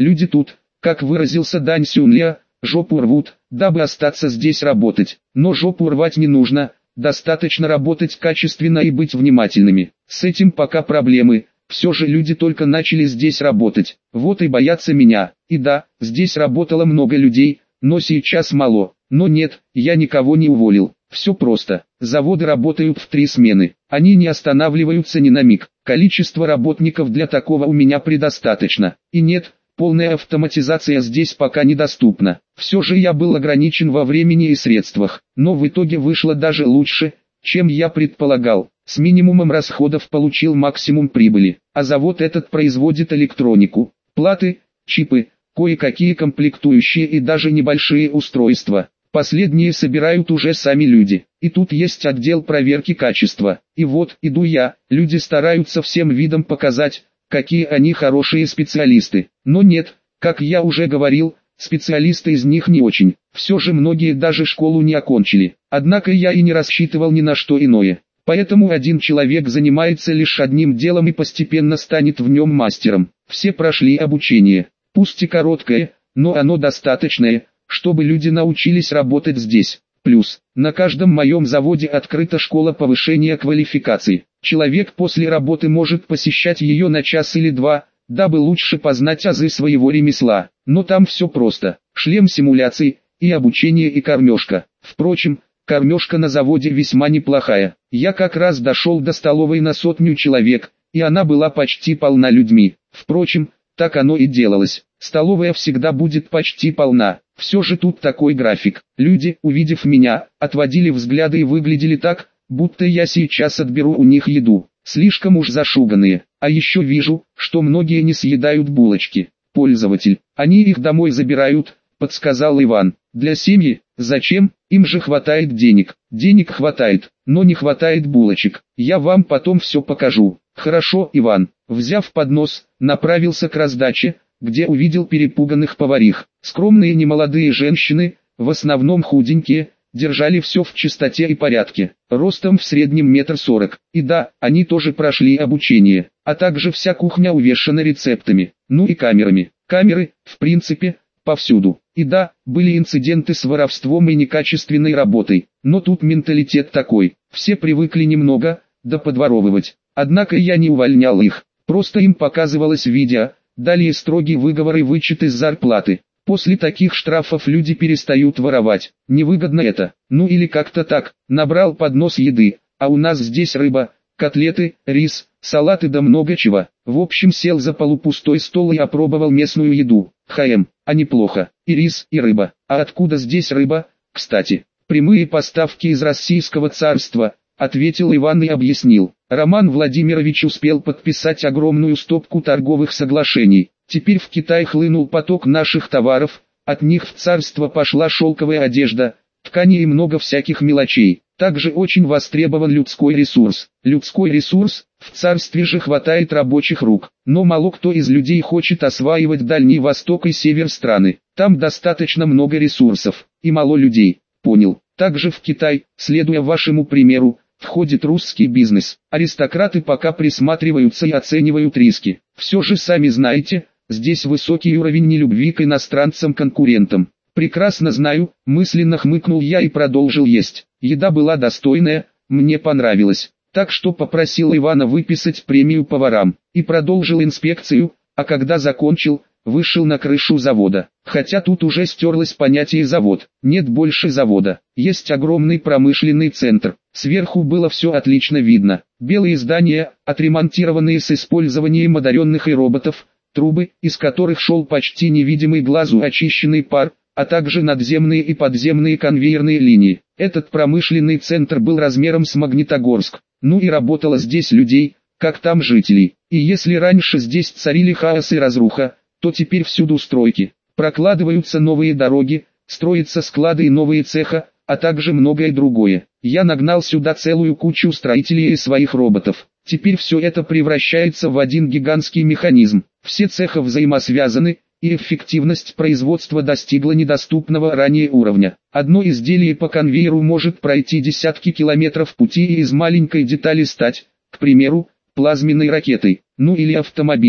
Люди тут, как выразился Дань Сюнля, жопу рвут, дабы остаться здесь работать. Но жопу рвать не нужно, достаточно работать качественно и быть внимательными. С этим пока проблемы, все же люди только начали здесь работать, вот и боятся меня. И да, здесь работало много людей, но сейчас мало. Но нет, я никого не уволил. Все просто. Заводы работают в 3 смены. Они не останавливаются ни на миг. Количество работников для такого у меня предостаточно. И нет, полная автоматизация здесь пока недоступна. Все же я был ограничен во времени и средствах. Но в итоге вышло даже лучше, чем я предполагал. С минимумом расходов получил максимум прибыли. А завод этот производит электронику, платы, чипы, кое-какие комплектующие и даже небольшие устройства. Последние собирают уже сами люди. И тут есть отдел проверки качества. И вот, иду я, люди стараются всем видом показать, какие они хорошие специалисты. Но нет, как я уже говорил, специалисты из них не очень. Все же многие даже школу не окончили. Однако я и не рассчитывал ни на что иное. Поэтому один человек занимается лишь одним делом и постепенно станет в нем мастером. Все прошли обучение. Пусть и короткое, но оно достаточное, чтобы люди научились работать здесь. Плюс, на каждом моем заводе открыта школа повышения квалификации. Человек после работы может посещать ее на час или 2, дабы лучше познать азы своего ремесла. Но там все просто. Шлем симуляций, и обучение, и кормежка. Впрочем, кормежка на заводе весьма неплохая. Я как раз дошел до столовой на 100 человек, и она была почти полна людьми. Впрочем, так оно и делалось. Столовая всегда будет почти полна. Все же тут такой график. Люди, увидев меня, отводили взгляды и выглядели так, будто я сейчас отберу у них еду. Слишком уж зашуганные. А еще вижу, что многие не съедают булочки. Пользователь, они их домой забирают, подсказал Иван. Для семьи? Зачем? Им же хватает денег. Денег хватает, но не хватает булочек. Я вам потом все покажу. Хорошо, Иван. Взяв поднос, направился к раздаче, где увидел перепуганных поварих. Скромные немолодые женщины, в основном худенькие, держали все в чистоте и порядке, ростом в среднем 1,40 м. И да, они тоже прошли обучение, а также вся кухня увешана рецептами, ну и камерами. Камеры, в принципе, повсюду. И да, были инциденты с воровством и некачественной работой, но тут менталитет такой, все привыкли немного, да подворовывать. Однако я не увольнял их, просто им показывалось видео, далее строгий выговор и вычет из зарплаты. После таких штрафов люди перестают воровать. Невыгодно это. Ну или как-то так. Набрал поднос еды, а у нас здесь рыба, котлеты, рис, салаты да много чего. В общем, сел за полупустой стол и опробовал местную еду. А неплохо. И рис, и рыба. А откуда здесь рыба, кстати? Прямые поставки из Российского царства, ответил Иван и объяснил. Роман Владимирович успел подписать огромную стопку торговых соглашений. Теперь в Китай хлынул поток наших товаров, от них в царство пошла шелковая одежда, ткани и много всяких мелочей. Также очень востребован людской ресурс. Людской ресурс, в царстве же хватает рабочих рук. Но мало кто из людей хочет осваивать Дальний Восток и север страны. Там достаточно много ресурсов, и мало людей. Понял. Также в Китай, следуя вашему примеру, входит русский бизнес. Аристократы пока присматриваются и оценивают риски. Все же сами знаете, здесь высокий уровень нелюбви к иностранцам-конкурентам. Прекрасно знаю, мысленно хмыкнул я и продолжил есть. Еда была достойная, мне понравилось. Так что попросил Ивана выписать премию поварам. И продолжил инспекцию, а когда закончил, вышел на крышу завода. Хотя тут уже стерлось понятие завод. Нет больше завода. Есть огромный промышленный центр. Сверху было все отлично видно. Белые здания, отремонтированные с использованием одаренных и роботов, трубы, из которых шел почти невидимый глазу очищенный пар, а также надземные и подземные конвейерные линии. Этот промышленный центр был размером с Магнитогорск. Ну и работало здесь людей, как там жителей. И если раньше здесь царили хаос и разруха, то теперь всюду стройки. Прокладываются новые дороги, строятся склады и новые цеха, а также многое другое. Я нагнал сюда целую кучу строителей и своих роботов. Теперь все это превращается в один гигантский механизм. Все цеха взаимосвязаны, и эффективность производства достигла недоступного ранее уровня. Одно изделие по конвейеру может пройти десятки километров пути и из маленькой детали стать, к примеру, плазменной ракетой, ну или автомобилем.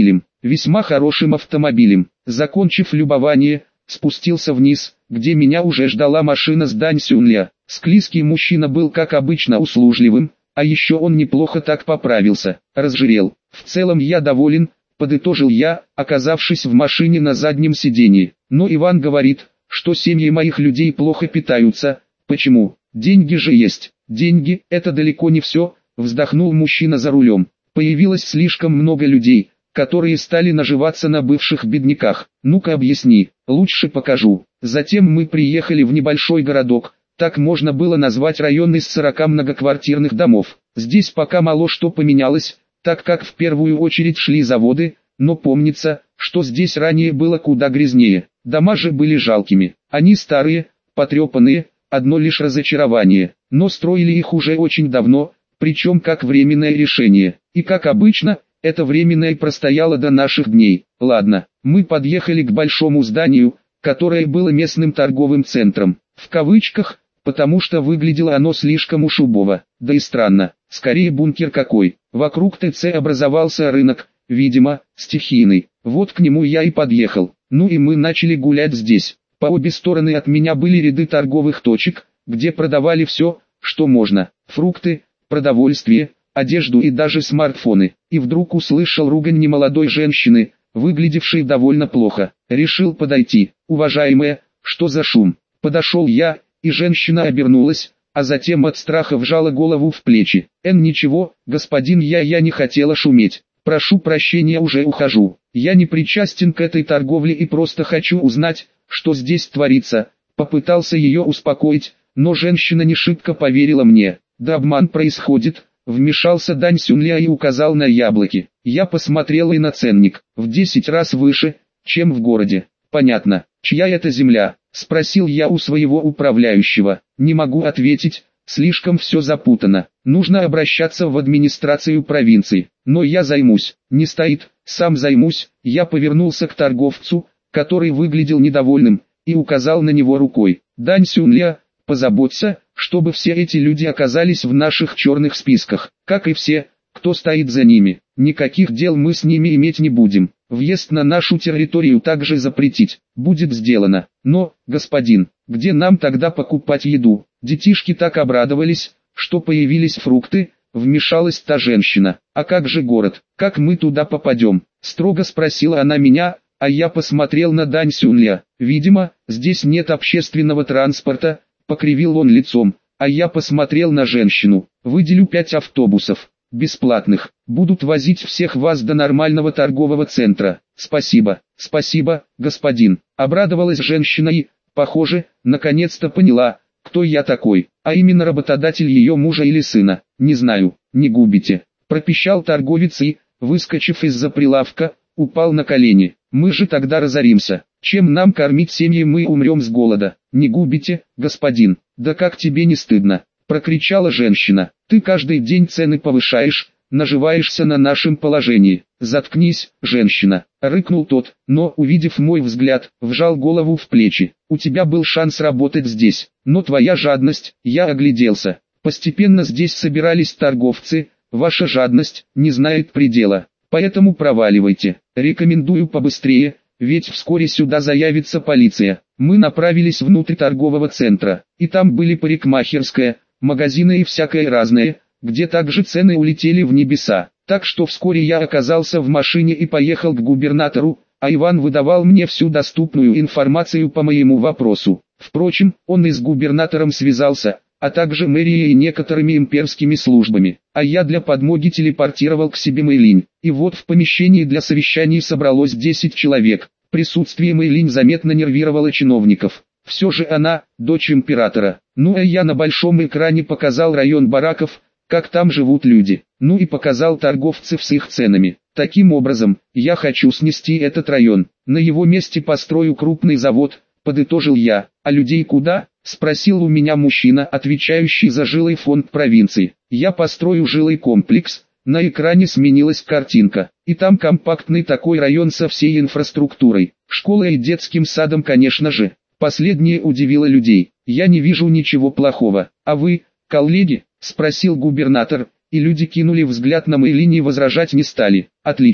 весьма хорошим автомобилем. Закончив любование, спустился вниз, где меня уже ждала машина с Дань Сюнля. Склизкий мужчина был как обычно услужливым, а еще он неплохо так поправился, разжирел. В целом я доволен, подытожил я, оказавшись в машине на заднем сиденье. Но Иван говорит, что семьи моих людей плохо питаются. Почему? Деньги же есть. Деньги – это далеко не все, вздохнул мужчина за рулем. Появилось слишком много людей, которые стали наживаться на бывших бедняках. Ну-ка объясни, лучше покажу. Затем мы приехали в небольшой городок, так можно было назвать район из 40 многоквартирных домов. Здесь пока мало что поменялось, так как в первую очередь шли заводы, но помнится, что здесь ранее было куда грязнее. Дома же были жалкими, они старые, потрепанные, одно лишь разочарование, но строили их уже очень давно, причем как временное решение. И как обычно, это временное простояло до наших дней. Ладно, мы подъехали к большому зданию, которое было местным торговым центром, в кавычках, потому что выглядело оно слишком уж убого, да и странно, скорее бункер какой. Вокруг ТЦ образовался рынок, видимо, стихийный, вот к нему я и подъехал. Ну и мы начали гулять здесь. По обе стороны от меня были ряды торговых точек, где продавали все, что можно, фрукты, продовольствие, одежду и даже смартфоны. И вдруг услышал ругань немолодой женщины, выглядевшей довольно плохо. Решил подойти. «Уважаемая, что за шум?» Подошел я, и женщина обернулась, а затем от страха вжала голову в плечи. Ничего, господин, я не хотела шуметь. Прошу прощения, уже ухожу. Я не причастен к этой торговле и просто хочу узнать, что здесь творится». Попытался ее успокоить, но женщина не шибко поверила мне. «Да обман происходит», вмешался Дань Сюнля и указал на яблоки. Я посмотрел и на ценник, в 10 раз выше, чем в городе. «Понятно, чья это земля?» Спросил я у своего управляющего. «Не могу ответить, слишком все запутано. Нужно обращаться в администрацию провинции. Но я займусь». «Не стоит, сам займусь». Я повернулся к торговцу, который выглядел недовольным, и указал на него рукой. «Дань Сюнля, позаботься, чтобы все эти люди оказались в наших черных списках, как и все, кто стоит за ними. Никаких дел мы с ними иметь не будем. Въезд на нашу территорию также запретить. Будет сделано. Но, господин, где нам тогда покупать еду?» Детишки так обрадовались, что появились фрукты, вмешалась та женщина. «А как же город? Как мы туда попадем?» Строго спросила она меня, а я посмотрел на Дань Сюнля. «Видимо, здесь нет общественного транспорта», покривил он лицом, а я посмотрел на женщину. «Выделю 5 автобусов, бесплатных, будут возить всех вас до нормального торгового центра». «Спасибо, спасибо, господин», обрадовалась женщина и, похоже, наконец-то поняла, кто я такой, а именно работодатель ее мужа или сына. «Не знаю, не губите», пропищал торговец и, выскочив из-за прилавка, упал на колени. «Мы же тогда разоримся. Чем нам кормить семьи, мы умрем с голода». «Не губите, господин». «Да как тебе не стыдно?» прокричала женщина. «Ты каждый день цены повышаешь, наживаешься на нашем положении». «Заткнись, женщина», рыкнул тот, но, увидев мой взгляд, вжал голову в плечи. «У тебя был шанс работать здесь, но твоя жадность». Я огляделся. Постепенно здесь собирались торговцы, ваша жадность не знает предела. Поэтому проваливайте. Рекомендую побыстрее, ведь вскоре сюда заявится полиция. Мы направились внутрь торгового центра, и там были парикмахерская, магазины и всякое разное, где также цены улетели в небеса. Так что вскоре я оказался в машине и поехал к губернатору, а Иван выдавал мне всю доступную информацию по моему вопросу. Впрочем, он и с губернатором связался, а также мэрией и некоторыми имперскими службами, а я для подмоги телепортировал к себе Мэйлинь. И вот в помещении для совещаний собралось 10 человек. Присутствие Мэйлинь заметно нервировало чиновников. Все же она, дочь императора. Ну а я на большом экране показал район бараков, как там живут люди. Ну и показал торговцев с их ценами. Таким образом, я хочу снести этот район. На его месте построю крупный завод, подытожил я. А людей куда? Спросил у меня мужчина, отвечающий за жилой фонд провинции. Я построю жилой комплекс. На экране сменилась картинка, и там компактный такой район со всей инфраструктурой, школой и детским садом, конечно же. Последнее удивило людей. Я не вижу ничего плохого. А вы, коллеги? Спросил губернатор, и люди кинули взгляд на Мэйлинь и возражать не стали. Отлично,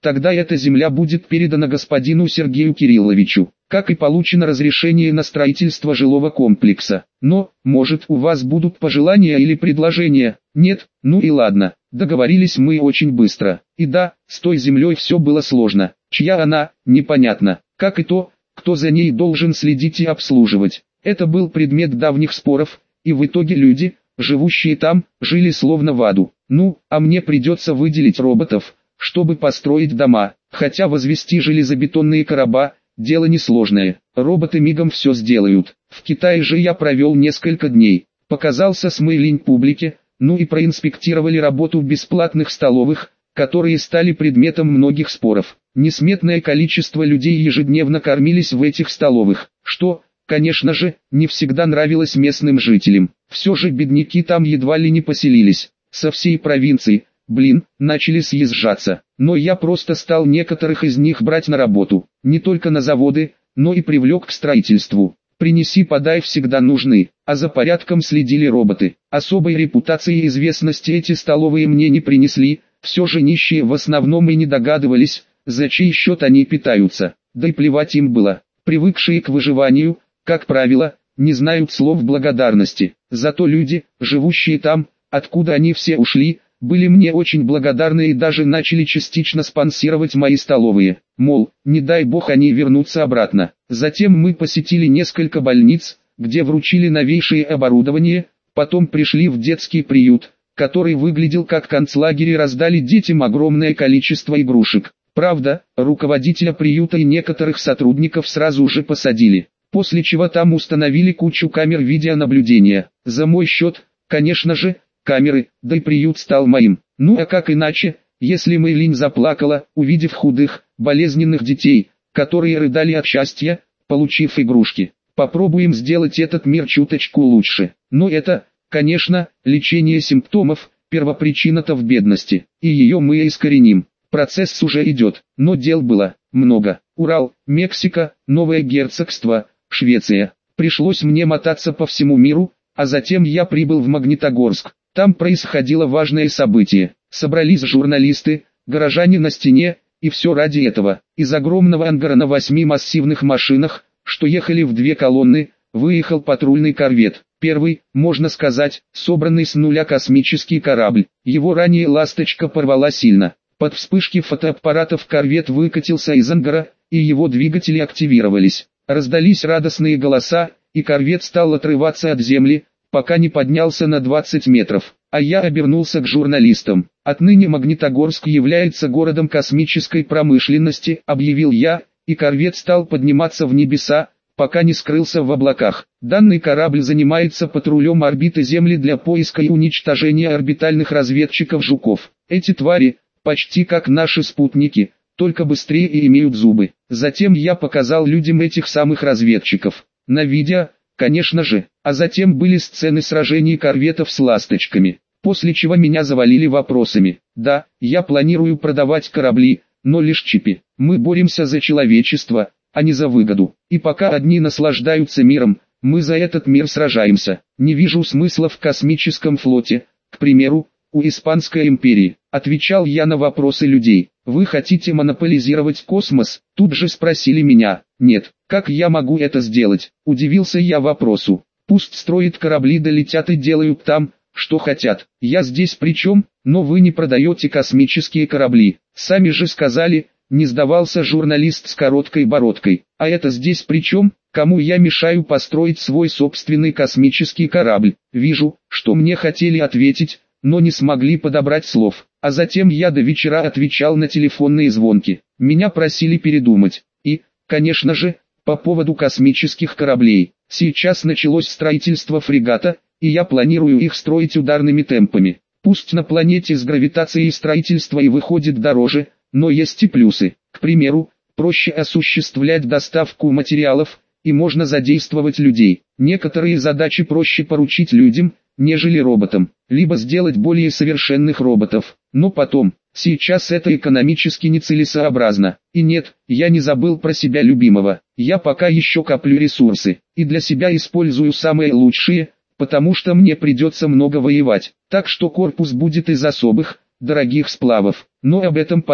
Тогда эта земля будет передана господину Сергею Кирилловичу, как и получено разрешение на строительство жилого комплекса. Но, может, у вас будут пожелания или предложения? Нет? Ну и ладно. Договорились мы очень быстро. И да, с той землей все было сложно. Чья она, непонятно. Как и то, кто за ней должен следить и обслуживать. Это был предмет давних споров, и в итоге люди, живущие там, жили словно в аду. Ну, а мне придется выделить роботов, чтобы построить дома, хотя возвести железобетонные короба – дело несложное. Роботы мигом все сделают. В Китае же я провел несколько дней. Показался с Мэйлинь публике, ну и проинспектировали работу бесплатных столовых, которые стали предметом многих споров. Несметное количество людей ежедневно кормились в этих столовых, что, конечно же, не всегда нравилось местным жителям. Все же бедняки там едва ли не поселились. Со всей провинции, начали съезжаться. Но я просто стал некоторых из них брать на работу. Не только на заводы, но и привлек к строительству. Принеси-подай всегда нужны, а за порядком следили роботы. Особой репутации и известности эти столовые мне не принесли, все же нищие в основном и не догадывались, за чей счет они питаются. Да и плевать им было. Привыкшие к выживанию, как правило, не знают слов благодарности. Зато люди, живущие там, откуда они все ушли, были мне очень благодарны и даже начали частично спонсировать мои столовые. Мол, не дай бог они вернутся обратно. Затем мы посетили несколько больниц, где вручили новейшее оборудование, потом пришли в детский приют, который выглядел как концлагерь, и раздали детям огромное количество игрушек. Правда, руководителя приюта и некоторых сотрудников сразу же посадили, после чего там установили кучу камер видеонаблюдения. За мой счет, конечно же, камеры, да и приют стал моим. Ну а как иначе, если Мэйлинь заплакала, увидев худых, болезненных детей, которые рыдали от счастья, получив игрушки. Попробуем сделать этот мир чуточку лучше. Но это, конечно, лечение симптомов, первопричина-то в бедности, и ее мы искореним. Процесс уже идет, но дел было много. Урал, Мексика, Новое Герцогство, Швеция. Пришлось мне мотаться по всему миру, а затем я прибыл в Магнитогорск. Там происходило важное событие. Собрались журналисты, горожане на стене, и все ради этого. Из огромного ангара на 8 массивных машинах, что ехали в 2 колонны, выехал патрульный корвет. Первый, можно сказать, собранный с нуля космический корабль. Его ранее «Ласточка» порвала сильно. Под вспышки фотоаппаратов корвет выкатился из ангара, и его двигатели активировались. Раздались радостные голоса, и корвет стал отрываться от земли, пока не поднялся на 20 метров. А я обернулся к журналистам. «Отныне Магнитогорск является городом космической промышленности», объявил я, и корвет стал подниматься в небеса, пока не скрылся в облаках. Данный корабль занимается патрулем орбиты Земли для поиска и уничтожения орбитальных разведчиков «Жуков». Эти твари, почти как наши спутники, только быстрее и имеют зубы. Затем я показал людям этих самых разведчиков. На видео, конечно же. А затем были сцены сражений корветов с «Ласточками». После чего меня завалили вопросами. Да, я планирую продавать корабли, но лишь чипи. Мы боремся за человечество, а не за выгоду. И пока одни наслаждаются миром, мы за этот мир сражаемся. Не вижу смысла в космическом флоте, к примеру, у Испанской империи. Отвечал я на вопросы людей. Вы хотите монополизировать космос? Тут же спросили меня. Нет, как я могу это сделать? Удивился я вопросу. Пусть строят корабли, долетят и делают там, что хотят. Я здесь при чем? Но вы не продаете космические корабли. Сами же сказали, не сдавался журналист с короткой бородкой. А это здесь при чем? Кому я мешаю построить свой собственный космический корабль? Вижу, что мне хотели ответить, но не смогли подобрать слов. А затем я до вечера отвечал на телефонные звонки. Меня просили передумать. И, конечно же, по поводу космических кораблей. Сейчас началось строительство фрегата, и я планирую их строить ударными темпами. Пусть на планете с гравитацией строительство и выходит дороже, но есть и плюсы. К примеру, проще осуществлять доставку материалов, и можно задействовать людей. Некоторые задачи проще поручить людям, нежели роботам, либо сделать более совершенных роботов. Но потом, сейчас это экономически нецелесообразно. И нет, я не забыл про себя любимого. Я пока еще коплю ресурсы, и для себя использую самые лучшие, потому что мне придется много воевать. Так что корпус будет из особых, дорогих сплавов. Но об этом потом.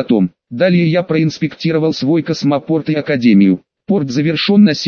Далее я проинспектировал свой космопорт и академию. Порт завершен на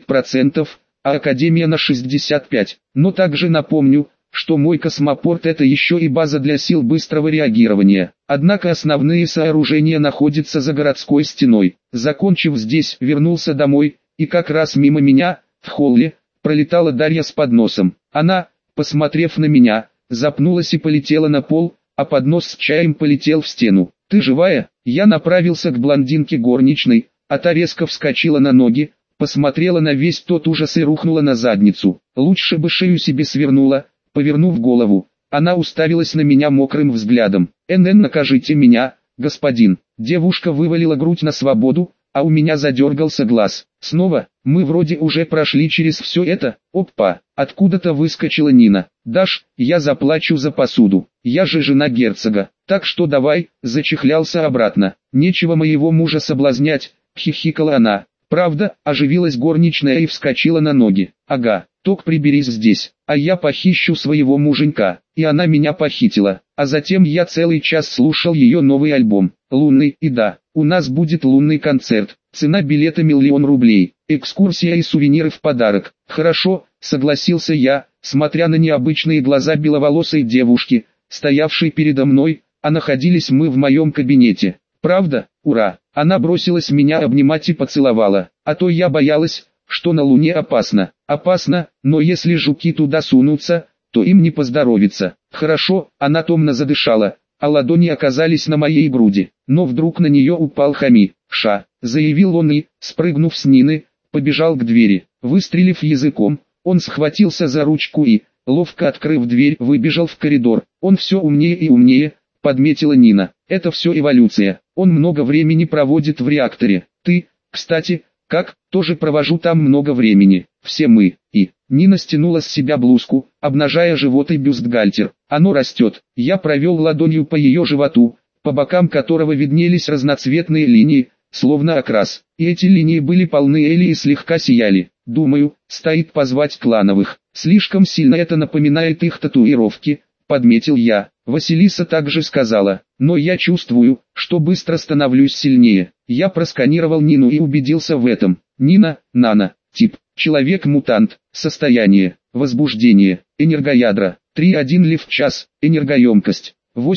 70%, а академия на 65%. Но также напомню, что мой космопорт это еще и база для сил быстрого реагирования. Однако основные сооружения находятся за городской стеной. Закончив здесь, вернулся домой, и как раз мимо меня, в холле, пролетала Дарья с подносом. Она, посмотрев на меня, запнулась и полетела на пол, а поднос с чаем полетел в стену. «Ты живая?» Я направился к блондинке горничной, а та резко вскочила на ноги, посмотрела на весь тот ужас и рухнула на задницу. Лучше бы шею себе свернула. Повернув голову, она уставилась на меня мокрым взглядом. «НН, накажите меня, господин». Девушка вывалила грудь на свободу, а у меня задергался глаз. Снова, мы вроде уже прошли через все это. Опа, откуда-то выскочила Нина. «Даш, я заплачу за посуду. Я же жена герцога. Так что давай», зачехлялся обратно. «Нечего моего мужа соблазнять», хихикала она. «Правда?» – оживилась горничная и вскочила на ноги. «Ага, ток приберись здесь, а я похищу своего муженька». И она меня похитила. А затем я целый час слушал ее новый альбом. Лунный, и да, у нас будет лунный концерт. Цена билета 1 000 000 рублей. Экскурсия и сувениры в подарок. «Хорошо», согласился я, смотря на необычные глаза беловолосой девушки, стоявшей передо мной, а находились мы в моем кабинете. «Правда? Ура!» Она бросилась меня обнимать и поцеловала. А то я боялась, что на Луне опасно. Опасно, но если жуки туда сунутся, то им не поздоровится. «Хорошо», она томно задышала, а ладони оказались на моей груди. Но вдруг на нее упал Хами. «Ша», заявил он и, спрыгнув с Нины, побежал к двери. Выстрелив языком, он схватился за ручку и, ловко открыв дверь, выбежал в коридор. «Он все умнее и умнее», подметила Нина. «Это все эволюция. Он много времени проводит в реакторе. Ты, кстати, как, тоже провожу там много времени. Все мы». И Нина стянула с себя блузку, обнажая живот и бюстгальтер. «Оно растет». Я провел ладонью по ее животу, по бокам которого виднелись разноцветные линии, словно окрас. И эти линии были полны эли и слегка сияли. «Думаю, стоит позвать клановых. Слишком сильно это напоминает их татуировки», подметил я. Василиса также сказала, «Но я чувствую, что быстро становлюсь сильнее». Я просканировал Нину и убедился в этом. Нина, нано, тип, человек-мутант, состояние, возбуждение, энергоядра, 3,1 лев в час, энергоемкость,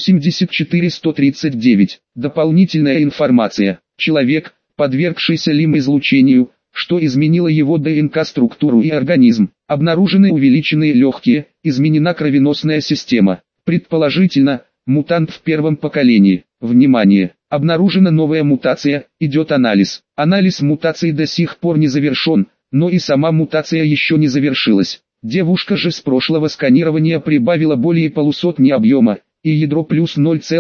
84-139. Дополнительная информация, человек, подвергшийся лим-излучению, что изменило его ДНК-структуру и организм. Обнаружены увеличенные легкие, изменена кровеносная система. Предположительно, мутант в первом поколении. Внимание! Обнаружена новая мутация, идет анализ. Анализ мутации до сих пор не завершен, но и сама мутация еще не завершилась. Девушка же с прошлого сканирования прибавила более полусотни объема, и ядро плюс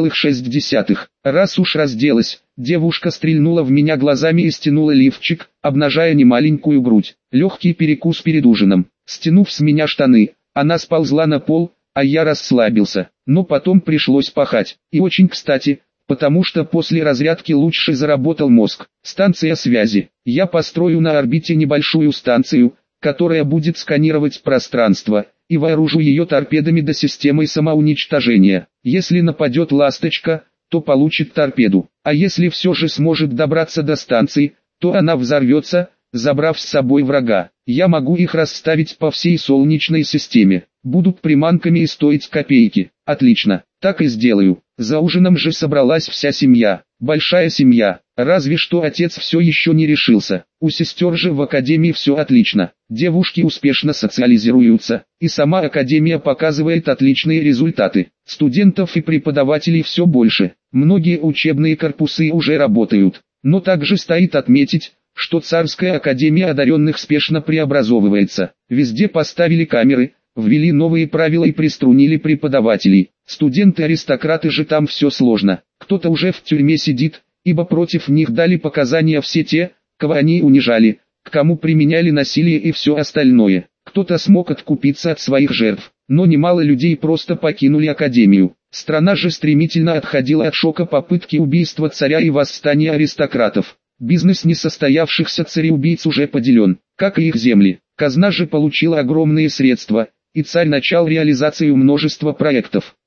0,6. Раз уж разделась, девушка стрельнула в меня глазами и стянула лифчик, обнажая немаленькую грудь. Легкий перекус перед ужином. Стянув с меня штаны, она сползла на пол, а я расслабился. Но потом пришлось пахать. И очень кстати, потому что после разрядки лучше заработал мозг. Станция связи. Я построю на орбите небольшую станцию, которая будет сканировать пространство, и вооружу ее торпедами до системы самоуничтожения. Если нападет ласточка, то получит торпеду. А если все же сможет добраться до станции, то она взорвется, забрав с собой врага. Я могу их расставить по всей Солнечной системе. Будут приманками и стоить копейки. Отлично, так и сделаю. За ужином же собралась вся семья. Большая семья. Разве что отец все еще не решился. У сестер же в академии все отлично. Девушки успешно социализируются. И сама академия показывает отличные результаты. Студентов и преподавателей все больше. Многие учебные корпусы уже работают. Но также стоит отметить, что Царская академия одаренных спешно преобразовывается. Везде поставили камеры, ввели новые правила и приструнили преподавателей. Студенты-аристократы же там все сложно. Кто-то уже в тюрьме сидит, ибо против них дали показания все те, кого они унижали, к кому применяли насилие и все остальное. Кто-то смог откупиться от своих жертв, но немало людей просто покинули академию. Страна же стремительно отходила от шока попытки убийства царя и восстания аристократов. Бизнес несостоявшихся цареубийц уже поделен, как и их земли. Казна же получила огромные средства, и царь начал реализацию множества проектов.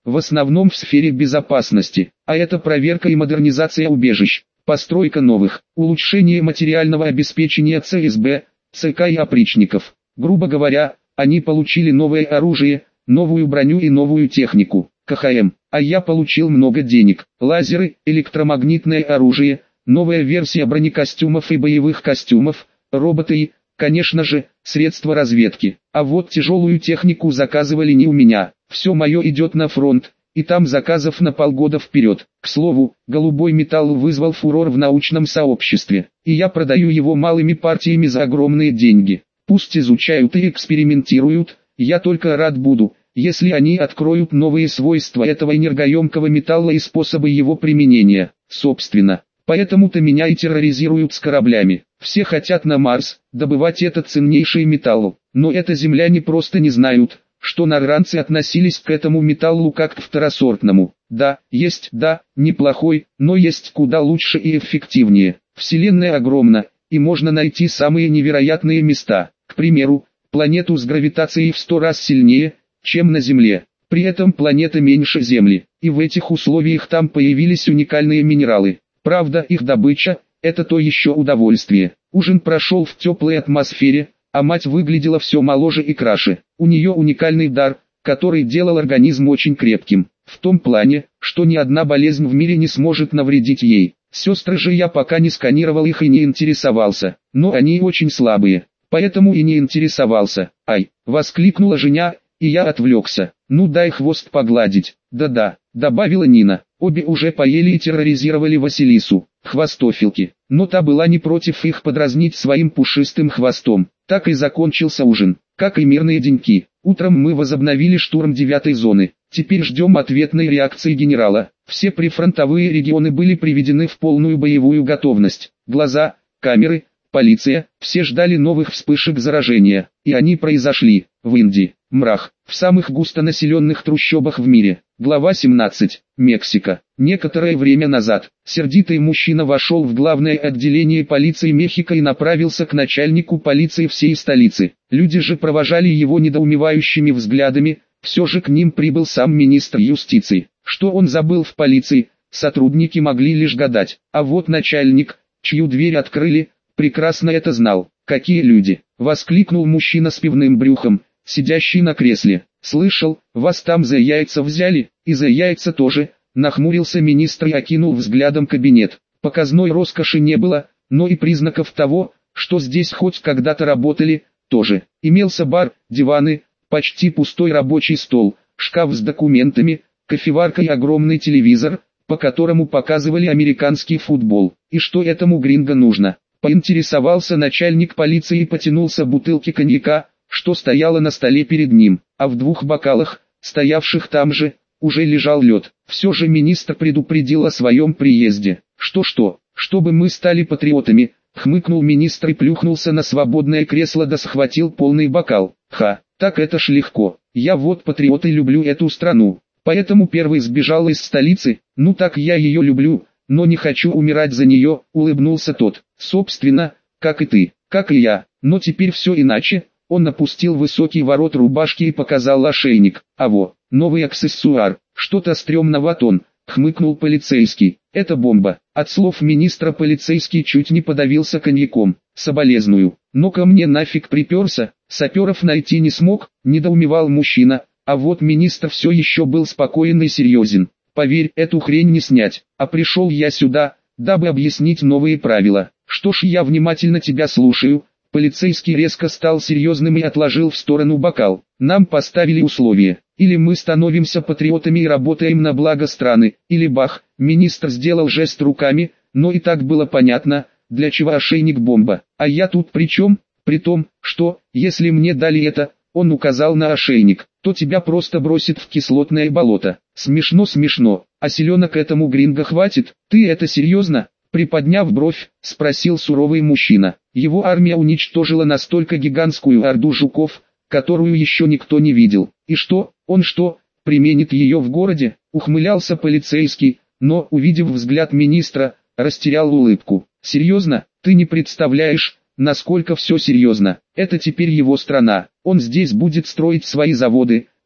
в основном в сфере безопасности, а это проверка и модернизация убежищ, постройка новых, улучшение материального обеспечения ЦСБ, ЦК и опричников. Грубо говоря, они получили новое оружие, новую броню и новую технику, КХМ, а я получил много денег, лазеры, электромагнитное оружие, новая версия бронекостюмов и боевых костюмов, роботы и, конечно же, средства разведки. А вот тяжелую технику заказывали не у меня, все мое идет на фронт, и там заказов на полгода вперед. К слову, голубой металл вызвал фурор в научном сообществе, и я продаю его малыми партиями за огромные деньги. Пусть изучают и экспериментируют, я только рад буду, если они откроют новые свойства этого энергоемкого металла и способы его применения, собственно. Поэтому-то меня и терроризируют с кораблями. Все хотят на Марс, добывать этот ценнейший металл, но это земляне просто не знают, что нарранцы относились к этому металлу как к второсортному. Да, есть, да, неплохой, но есть куда лучше и эффективнее. Вселенная огромна, и можно найти самые невероятные места. К примеру, планету с гравитацией в 100 раз сильнее, чем на Земле. При этом планета меньше Земли, и в этих условиях там появились уникальные минералы. Правда, их добыча – это то еще удовольствие. Ужин прошел в теплой атмосфере, а мать выглядела все моложе и краше. У нее уникальный дар, который делал организм очень крепким. В том плане, что ни одна болезнь в мире не сможет навредить ей. Сестры же я пока не сканировал их и не интересовался, но они очень слабые, поэтому и не интересовался. «Ай!» – воскликнула Женя, и я отвлекся. «Ну дай хвост погладить». «Да-да», – добавила Нина. Обе уже поели и терроризировали Василису, хвостофилки, но та была не против их подразнить своим пушистым хвостом. Так и закончился ужин, как и мирные деньки. Утром мы возобновили штурм 9-й зоны. Теперь ждем ответной реакции генерала. Все прифронтовые регионы были приведены в полную боевую готовность. Глаза, камеры, полиция, все ждали новых вспышек заражения. И они произошли. В Индии, Мрах, в самых густонаселенных трущобах в мире. Глава 17. Мексика. Некоторое время назад, сердитый мужчина вошел в главное отделение полиции Мехико и направился к начальнику полиции всей столицы. Люди же провожали его недоумевающими взглядами, все же к ним прибыл сам министр юстиции. Что он забыл в полиции, сотрудники могли лишь гадать. А вот начальник, чью дверь открыли, прекрасно это знал. «Какие люди!» — воскликнул мужчина с пивным брюхом, сидящий на кресле. «Слышал, вас там за яйца взяли, и за яйца тоже», — нахмурился министр и окинул взглядом кабинет. Показной роскоши не было, но и признаков того, что здесь хоть когда-то работали, тоже. Имелся бар, диваны, почти пустой рабочий стол, шкаф с документами, кофеварка и огромный телевизор, по которому показывали американский футбол. И что этому гринго нужно? Поинтересовался начальник полиции и потянулся бутылки коньяка, что стояло на столе перед ним, а в 2 бокалах, стоявших там же, уже лежал лед. Все же министр предупредил о своем приезде. Что, чтобы мы стали патриотами, хмыкнул министр и плюхнулся на свободное кресло да схватил полный бокал. Ха, так это ж легко, я вот патриот и люблю эту страну, поэтому первый сбежал из столицы, ну так я ее люблю, но не хочу умирать за нее, улыбнулся тот. Собственно, как и ты, как и я, но теперь все иначе. Он опустил высокий ворот рубашки и показал ошейник. А во, новый аксессуар, что-то стрёмновато он, хмыкнул полицейский. Это бомба. От слов министра полицейский чуть не подавился коньяком. Соболезную. Но ко мне нафиг приперся, саперов найти не смог, недоумевал мужчина. А вот министр все еще был спокоен и серьезен. Поверь, эту хрень не снять. А пришел я сюда, дабы объяснить новые правила. Что ж, я внимательно тебя слушаю. Полицейский резко стал серьезным и отложил в сторону бокал. Нам поставили условия. Или мы становимся патриотами и работаем на благо страны, или бах. Министр сделал жест руками, но и так было понятно, для чего ошейник бомба. А я тут при чем? При том, что, если мне дали это, он указал на ошейник, то тебя просто бросит в кислотное болото. Смешно, а селенок этому гринго хватит? Ты это серьезно? Приподняв бровь, спросил суровый мужчина. Его армия уничтожила настолько гигантскую орду жуков, которую еще никто не видел. И что, он что, применит ее в городе? Ухмылялся полицейский, но, увидев взгляд министра, растерял улыбку. Серьезно, ты не представляешь, насколько все серьезно. Это теперь его страна. Он здесь будет строить свои заводы,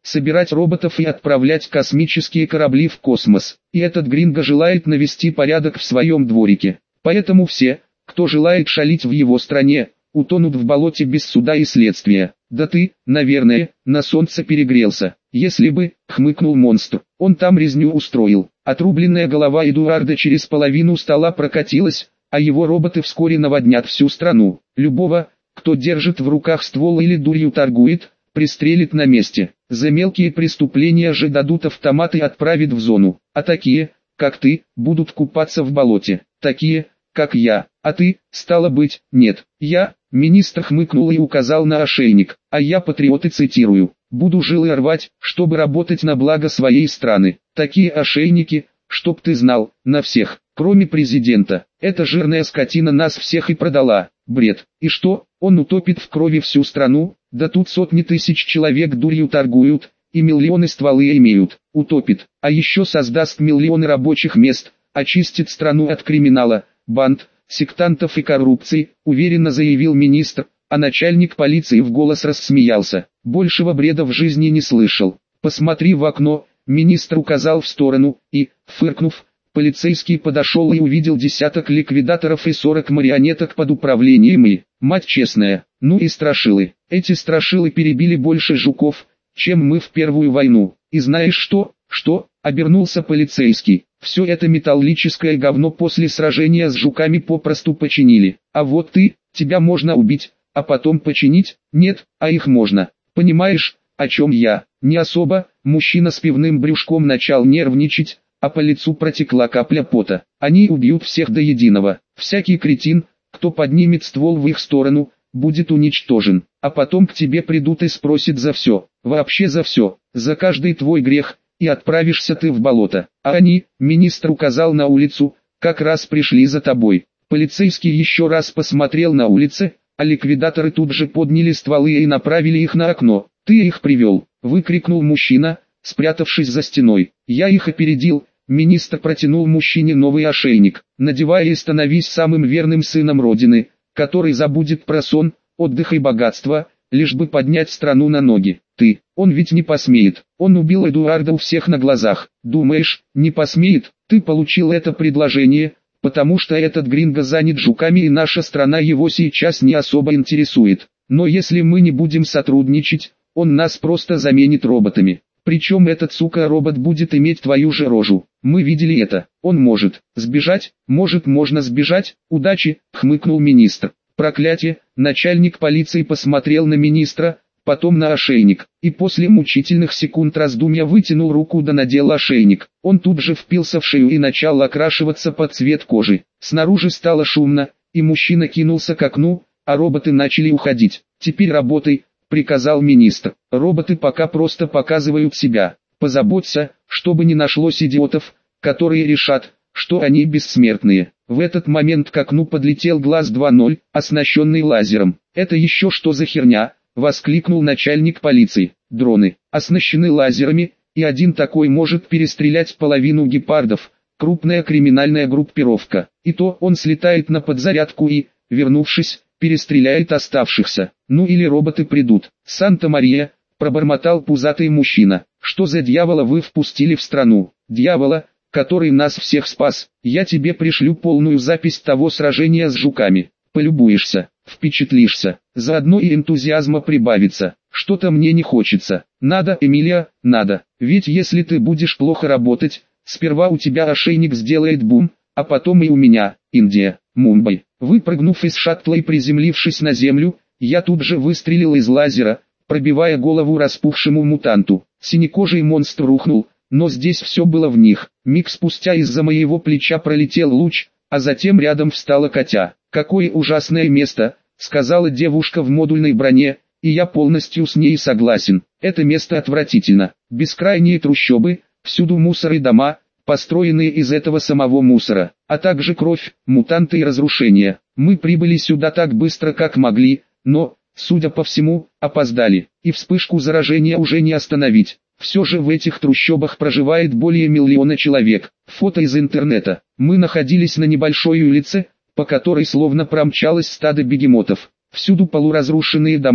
собирать роботов и отправлять космические корабли в космос. И этот гринго желает навести порядок в своем дворике. Поэтому все, кто желает шалить в его стране, утонут в болоте без суда и следствия. Да ты, наверное, на солнце перегрелся. Если бы, хмыкнул монстр, он там резню устроил. Отрубленная голова Эдуарда через половину стола прокатилась, а его роботы вскоре наводнят всю страну. Любого, кто держит в руках ствол или дурью торгует, пристрелит на месте. За мелкие преступления же дадут автомат и отправят в зону. А такие, как ты, будут купаться в болоте. Такие, как я. А ты, стало быть, нет. Я, министр хмыкнул и указал на ошейник. А я патриот и цитирую. Буду жилы рвать, чтобы работать на благо своей страны. Такие ошейники, чтоб ты знал, на всех, кроме президента. Эта жирная скотина нас всех и продала. Бред. И что, он утопит в крови всю страну? Да тут сотни тысяч человек дурью торгуют, и миллионы стволы имеют. Утопит. А еще создаст миллионы рабочих мест, очистит страну от криминала, банд, сектантов и коррупции, уверенно заявил министр, а начальник полиции в голос рассмеялся. Большего бреда в жизни не слышал. Посмотри в окно, министр указал в сторону, и, фыркнув, полицейский подошел и увидел десяток ликвидаторов и 40 марионеток под управлением и, мать честная, ну и страшилы. Эти страшилы перебили больше жуков, чем мы в Первую войну. И знаешь что? Что? Обернулся полицейский. Все это металлическое говно после сражения с жуками попросту починили. А вот ты, тебя можно убить, а потом починить? Нет, а их можно. Понимаешь, о чем я? Не особо. Мужчина с пивным брюшком начал нервничать, а по лицу протекла капля пота. Они убьют всех до единого. Всякий кретин, кто поднимет ствол в их сторону, будет уничтожен. А потом к тебе придут и спросят за все. Вообще за все. За каждый твой грех. И отправишься ты в болото. А они, министр указал на улицу, как раз пришли за тобой. Полицейский еще раз посмотрел на улице, а ликвидаторы тут же подняли стволы и направили их на окно. «Ты их привел!» — выкрикнул мужчина, спрятавшись за стеной. «Я их опередил!» Министр протянул мужчине новый ошейник. «Надевай и становись самым верным сыном Родины, который забудет про сон, отдых и богатство, лишь бы поднять страну на ноги. Ты, он ведь не посмеет. Он убил Эдуарда у всех на глазах. Думаешь, не посмеет? Ты получил это предложение, потому что этот гринго занят жуками и наша страна его сейчас не особо интересует. Но если мы не будем сотрудничать, он нас просто заменит роботами. Причем этот сука-робот будет иметь твою же рожу. Мы видели это. Он может сбежать, можно сбежать. Удачи, хмыкнул министр. Проклятие, начальник полиции посмотрел на министра, потом на ошейник, и после мучительных секунд раздумья вытянул руку да надел ошейник. Он тут же впился в шею и начал окрашиваться под цвет кожи. Снаружи стало шумно, и мужчина кинулся к окну, а роботы начали уходить. «Теперь работай», — приказал министр. «Роботы пока просто показывают себя. Позаботься, чтобы не нашлось идиотов, которые решат, что они бессмертные». В этот момент к окну подлетел глаз 2.0, оснащенный лазером. «Это еще что за херня?» — воскликнул начальник полиции. «Дроны, оснащены лазерами, и один такой может перестрелять половину гепардов. Крупная криминальная группировка. И то он слетает на подзарядку и, вернувшись, перестреляет оставшихся. Ну или роботы придут». «Санта-Мария», — пробормотал пузатый мужчина. «Что за дьявола вы впустили в страну?» «Дьявола, который нас всех спас. Я тебе пришлю полную запись того сражения с жуками. Полюбуешься, впечатлишься. Заодно и энтузиазма прибавится. Что-то мне не хочется. Надо, Эмилия, надо. Ведь если ты будешь плохо работать, сперва у тебя ошейник сделает бум, а потом и у меня, Индия, Мумбай». Выпрыгнув из шаттла и приземлившись на землю, я тут же выстрелил из лазера, пробивая голову распухшему мутанту. Синекожий монстр рухнул, но здесь все было в них. Миг спустя из-за моего плеча пролетел луч, а затем рядом встала Катя. «Какое ужасное место», — сказала девушка в модульной броне, и я полностью с ней согласен. Это место отвратительно. Бескрайние трущобы, всюду мусор и дома, построенные из этого самого мусора, а также кровь, мутанты и разрушения. Мы прибыли сюда так быстро как могли, но, судя по всему, опоздали, и вспышку заражения уже не остановить. Все же в этих трущобах проживает более миллиона человек. Фото из интернета. Мы находились на небольшой улице, по которой словно промчалось стадо бегемотов. Всюду полуразрушенные дома,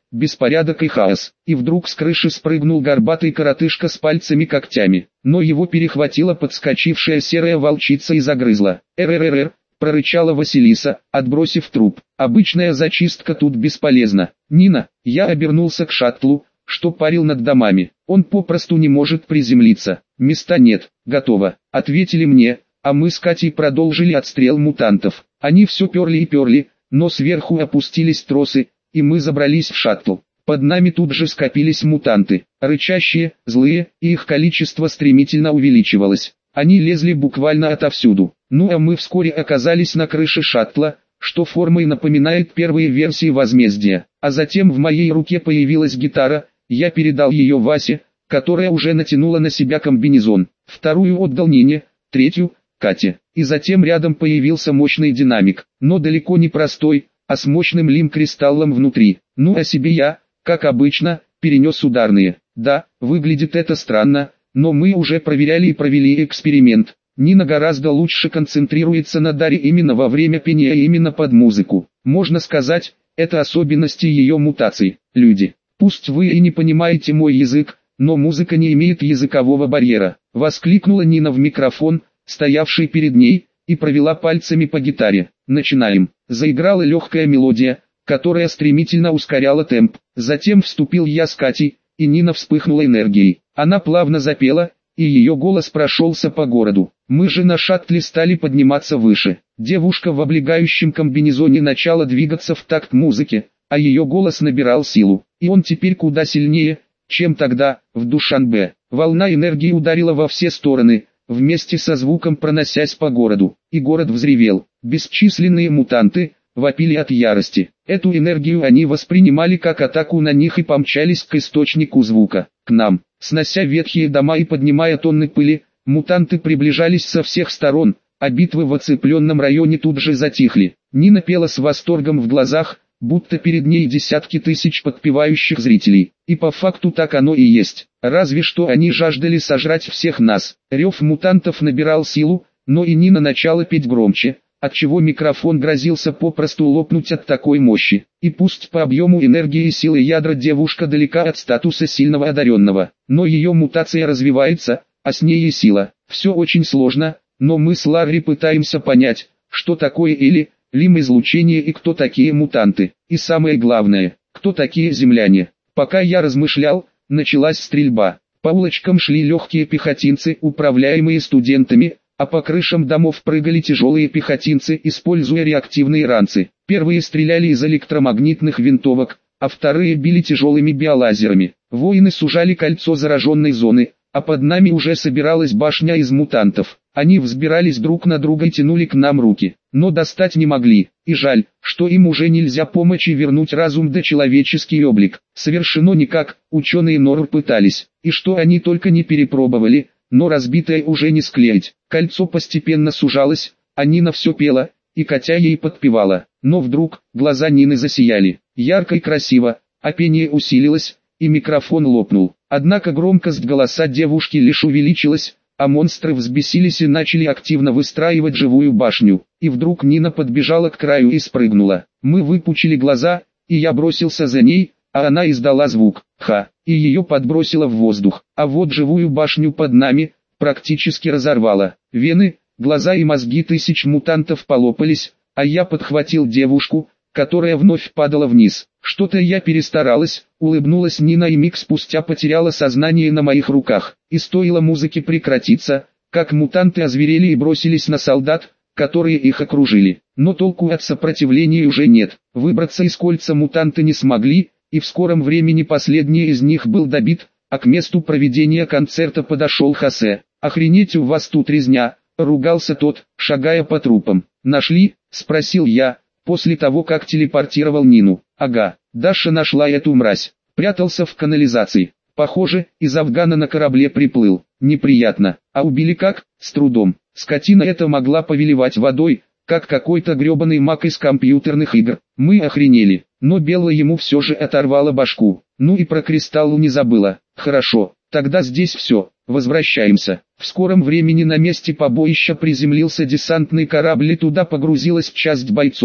беспорядок и хаос. И вдруг с крыши спрыгнул горбатый коротышка с пальцами-когтями, но его перехватила подскочившая серая волчица и загрызла. «РРР!» — прорычала Василиса, отбросив труп. «Обычная зачистка тут бесполезна. Нина!» Я обернулся к шаттлу, что парил над домами. «Он попросту не может приземлиться. Места нет». «Готово», — ответили мне, а мы с Катей продолжили отстрел мутантов. Они все перли и перли, но сверху опустились тросы, и мы забрались в шаттл. Под нами тут же скопились мутанты, рычащие, злые, и их количество стремительно увеличивалось. Они лезли буквально отовсюду. Ну а мы вскоре оказались на крыше шаттла, что формой напоминает первые версии возмездия. А затем в моей руке появилась гитара, я передал ее Васе, которая уже натянула на себя комбинезон. Вторую отдал Нине, третью — Кате. И затем рядом появился мощный динамик, но далеко не простой, а с мощным лим-кристаллом внутри. Ну а себе я, как обычно, перенес ударные. Да, выглядит это странно, но мы уже проверяли и провели эксперимент. Нина гораздо лучше концентрируется на даре именно во время пения и именно под музыку. Можно сказать, это особенности ее мутаций. Люди, пусть вы и не понимаете мой язык, но музыка не имеет языкового барьера. Воскликнула Нина в микрофон, стоявший перед ней, и провела пальцами по гитаре. Начинаем. Заиграла легкая мелодия, которая стремительно ускоряла темп. Затем вступил я с Катей, и Нина вспыхнула энергией. Она плавно запела, и ее голос прошелся по городу. Мы же на шаттле стали подниматься выше. Девушка в облегающем комбинезоне начала двигаться в такт музыки, а ее голос набирал силу. И он теперь куда сильнее, чем тогда, в Душанбе. Волна энергии ударила во все стороны, вместе со звуком проносясь по городу. И город взревел. Бесчисленные мутанты вопили от ярости. Эту энергию они воспринимали как атаку на них и помчались к источнику звука, к нам. Снося ветхие дома и поднимая тонны пыли, мутанты приближались со всех сторон, а битвы в оцепленном районе тут же затихли. Нина пела с восторгом в глазах, будто перед ней десятки тысяч подпевающих зрителей. И по факту так оно и есть. Разве что они жаждали сожрать всех нас. Рев мутантов набирал силу, но и Нина начала петь громче, отчего микрофон грозился попросту лопнуть от такой мощи. И пусть по объему энергии и силы ядра девушка далека от статуса сильного одаренного, но ее мутация развивается, а с ней и сила. Все очень сложно, но мы с Ларри пытаемся понять, что такое или лим-излучение и кто такие мутанты. И самое главное, кто такие земляне. Пока я размышлял, началась стрельба. По улочкам шли легкие пехотинцы, управляемые студентами, а по крышам домов прыгали тяжелые пехотинцы, используя реактивные ранцы. Первые стреляли из электромагнитных винтовок, а вторые били тяжелыми биолазерами. Воины сужали кольцо зараженной зоны, а под нами уже собиралась башня из мутантов. Они взбирались друг на друга и тянули к нам руки, но достать не могли. И жаль, что им уже нельзя помочь и вернуть разум да человеческий облик. Совершено никак, ученые Норр пытались, и что они только не перепробовали, но разбитое уже не склеить. Кольцо постепенно сужалось, а Нина все пела, и Катя ей подпевала. Но вдруг, глаза Нины засияли, ярко и красиво, а пение усилилось, и микрофон лопнул. Однако громкость голоса девушки лишь увеличилась, а монстры взбесились и начали активно выстраивать живую башню. И вдруг Нина подбежала к краю и спрыгнула. Мы выпучили глаза, и я бросился за ней, а она издала звук «ха», и ее подбросило в воздух. А вот живую башню под нами практически разорвало. Вены, глаза и мозги тысяч мутантов полопались, а я подхватил девушку, которая вновь падала вниз. Что-то я перестаралась, улыбнулась Нина и миг спустя потеряла сознание на моих руках. И стоило музыке прекратиться, как мутанты озверели и бросились на солдат, которые их окружили. Но толку от сопротивления уже нет. Выбраться из кольца мутанты не смогли, и в скором времени последний из них был добит, а к месту проведения концерта подошел Хосе. «Охренеть, у вас тут резня!» — ругался тот, шагая по трупам. «Нашли?» — спросил я, после того как телепортировал Нину. «Ага, Даша нашла эту мразь. Прятался в канализации. Похоже, из Афгана на корабле приплыл. Неприятно. А убили как? С трудом. Скотина эта могла повелевать водой, как какой-то гребаный маг из компьютерных игр. Мы охренели. Но Белла ему все же оторвала башку. Ну и про кристаллу не забыла. Хорошо, тогда здесь все. Возвращаемся». В скором времени на месте побоища приземлился десантный корабль и туда погрузилась часть бойцов,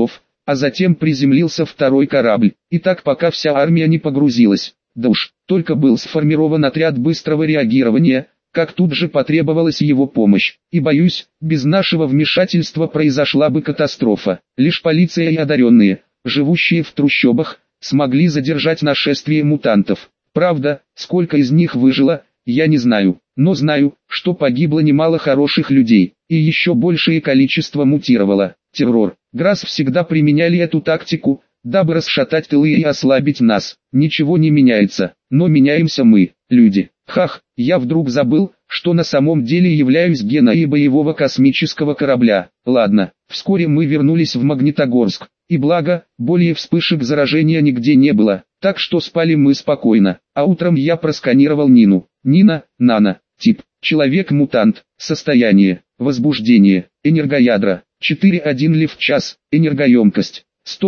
а затем приземлился второй корабль. И так пока вся армия не погрузилась. Да уж, только был сформирован отряд быстрого реагирования, как тут же потребовалась его помощь. И боюсь, без нашего вмешательства произошла бы катастрофа. Лишь полиция и одаренные, живущие в трущобах, смогли задержать нашествие мутантов. Правда, сколько из них выжило, я не знаю, но знаю, что погибло немало хороших людей, и еще большее количество мутировало. Террор. Грасс всегда применяли эту тактику, дабы расшатать тылы и ослабить нас. Ничего не меняется, но меняемся мы, люди. Хах, я вдруг забыл, что на самом деле являюсь геной боевого космического корабля. Ладно, вскоре мы вернулись в Магнитогорск, и благо, более вспышек заражения нигде не было, так что спали мы спокойно. А утром я просканировал Нину. Нина, Нана, тип, человек-мутант, состояние, возбуждение, энергоядра, 4,1 Лев в час, энергоемкость,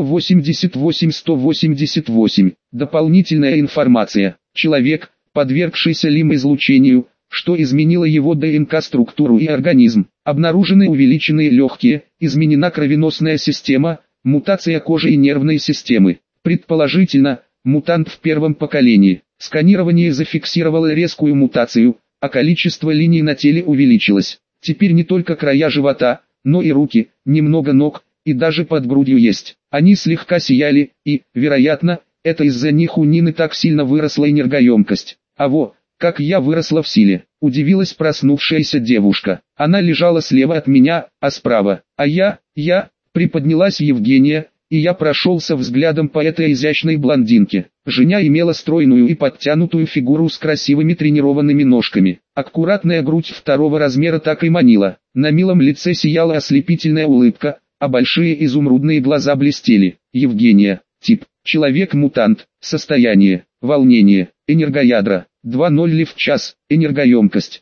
188. Дополнительная информация, человек, подвергшийся лимфоизлучению, что изменило его ДНК-структуру и организм, обнаружены увеличенные легкие, изменена кровеносная система, мутация кожи и нервной системы, предположительно, мутант в первом поколении. Сканирование зафиксировало резкую мутацию, а количество линий на теле увеличилось. Теперь не только края живота, но и руки, немного ног, и даже под грудью есть. Они слегка сияли, и, вероятно, это из-за них у Нины так сильно выросла энергоемкость. А во, как я выросла в силе, удивилась проснувшаяся девушка. Она лежала слева от меня, а справа, приподнялась Евгения, и я прошелся взглядом по этой изящной блондинке. Женя имела стройную и подтянутую фигуру с красивыми тренированными ножками. Аккуратная грудь второго размера так и манила. На милом лице сияла ослепительная улыбка, а большие изумрудные глаза блестели. Евгения, тип, человек-мутант, состояние, волнение, энергоядра, 2,0 Лев в час, энергоемкость,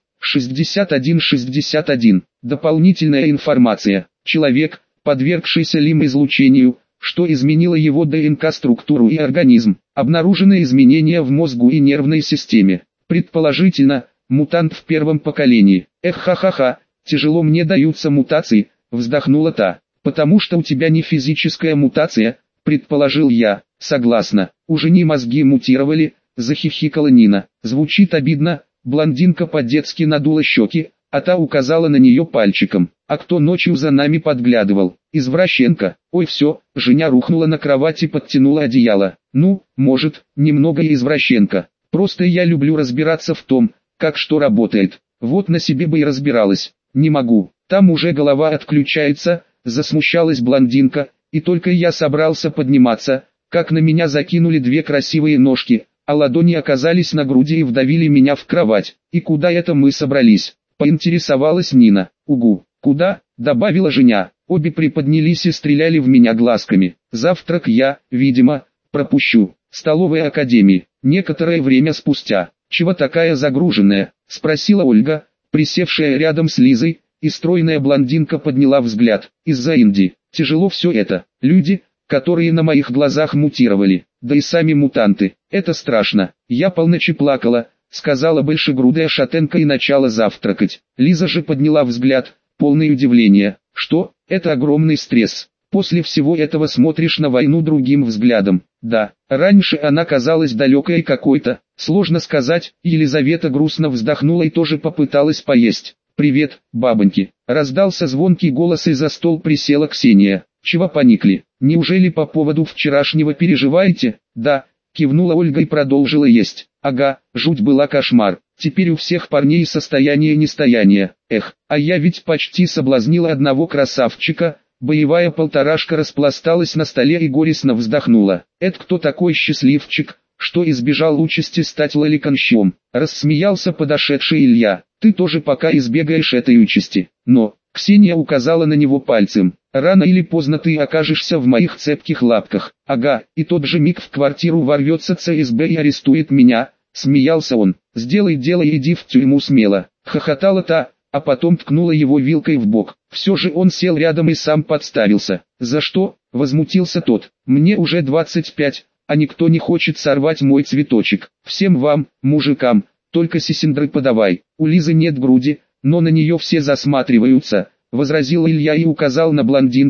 61. Дополнительная информация, человек, подвергшийся лимфоизлучению, что изменило его ДНК-структуру и организм, обнаружены изменения в мозгу и нервной системе, предположительно, мутант в первом поколении. Эх, ха-ха-ха, тяжело мне даются мутации, вздохнула та. Потому что у тебя не физическая мутация, предположил я. Согласна, уже не мозги мутировали, захихикала Нина. Звучит обидно, блондинка по-детски надула щеки, а та указала на нее пальчиком. А кто ночью за нами подглядывал? Извращенка. Ой, все, Женя рухнула на кровать и подтянула одеяло. Ну, может, немного и извращенка. Просто я люблю разбираться в том, как что работает. Вот на себе бы и разбиралась. Не могу, там уже голова отключается, засмущалась блондинка, и только я собрался подниматься, как на меня закинули две красивые ножки, а ладони оказались на груди и вдавили меня в кровать. И куда это мы собрались? Поинтересовалась Нина. Угу, куда? Добавила Женя. Обе приподнялись и стреляли в меня глазками. Завтрак я, видимо, пропущу. Столовая академии. Некоторое время спустя. Чего такая загруженная? Спросила Ольга, присевшая рядом с Лизой, и стройная блондинка подняла взгляд. Из-за Инди. Тяжело все это. Люди, которые на моих глазах мутировали. Да и сами мутанты. Это страшно. Я полночи плакала, сказала большегрудая шатенка и начала завтракать. Лиза же подняла взгляд, полный удивления. Что? Это огромный стресс. После всего этого смотришь на войну другим взглядом. Да, раньше она казалась далекой какой-то. Сложно сказать. Елизавета грустно вздохнула и тоже попыталась поесть. «Привет, бабоньки!» Раздался звонкий голос, и за стол присела Ксения. «Чего поникли? Неужели по поводу вчерашнего переживаете?» «Да», кивнула Ольга и продолжила есть. «Ага, жуть была, кошмар. Теперь у всех парней состояние-нестояние. Эх, а я ведь почти соблазнила одного красавчика». Боевая полторашка распласталась на столе и горестно вздохнула. «Это кто такой счастливчик, что избежал участи стать лоликонщом?» Рассмеялся подошедший Илья. «Ты тоже пока избегаешь этой участи. Но...» Ксения указала на него пальцем. «Рано или поздно ты окажешься в моих цепких лапках. Ага, и тот же миг в квартиру ворвется ЦСБ и арестует меня», смеялся он. «Сделай дело и иди в тюрьму смело». Хохотала та, а потом ткнула его вилкой в бок. Все же он сел рядом и сам подставился. «За что?» — возмутился тот. «Мне уже 25, а никто не хочет сорвать мой цветочек. Всем вам, мужикам, только сисендры подавай. У Лизы нет груди, но на нее все засматриваются», — возразил Илья и указал на блондинку,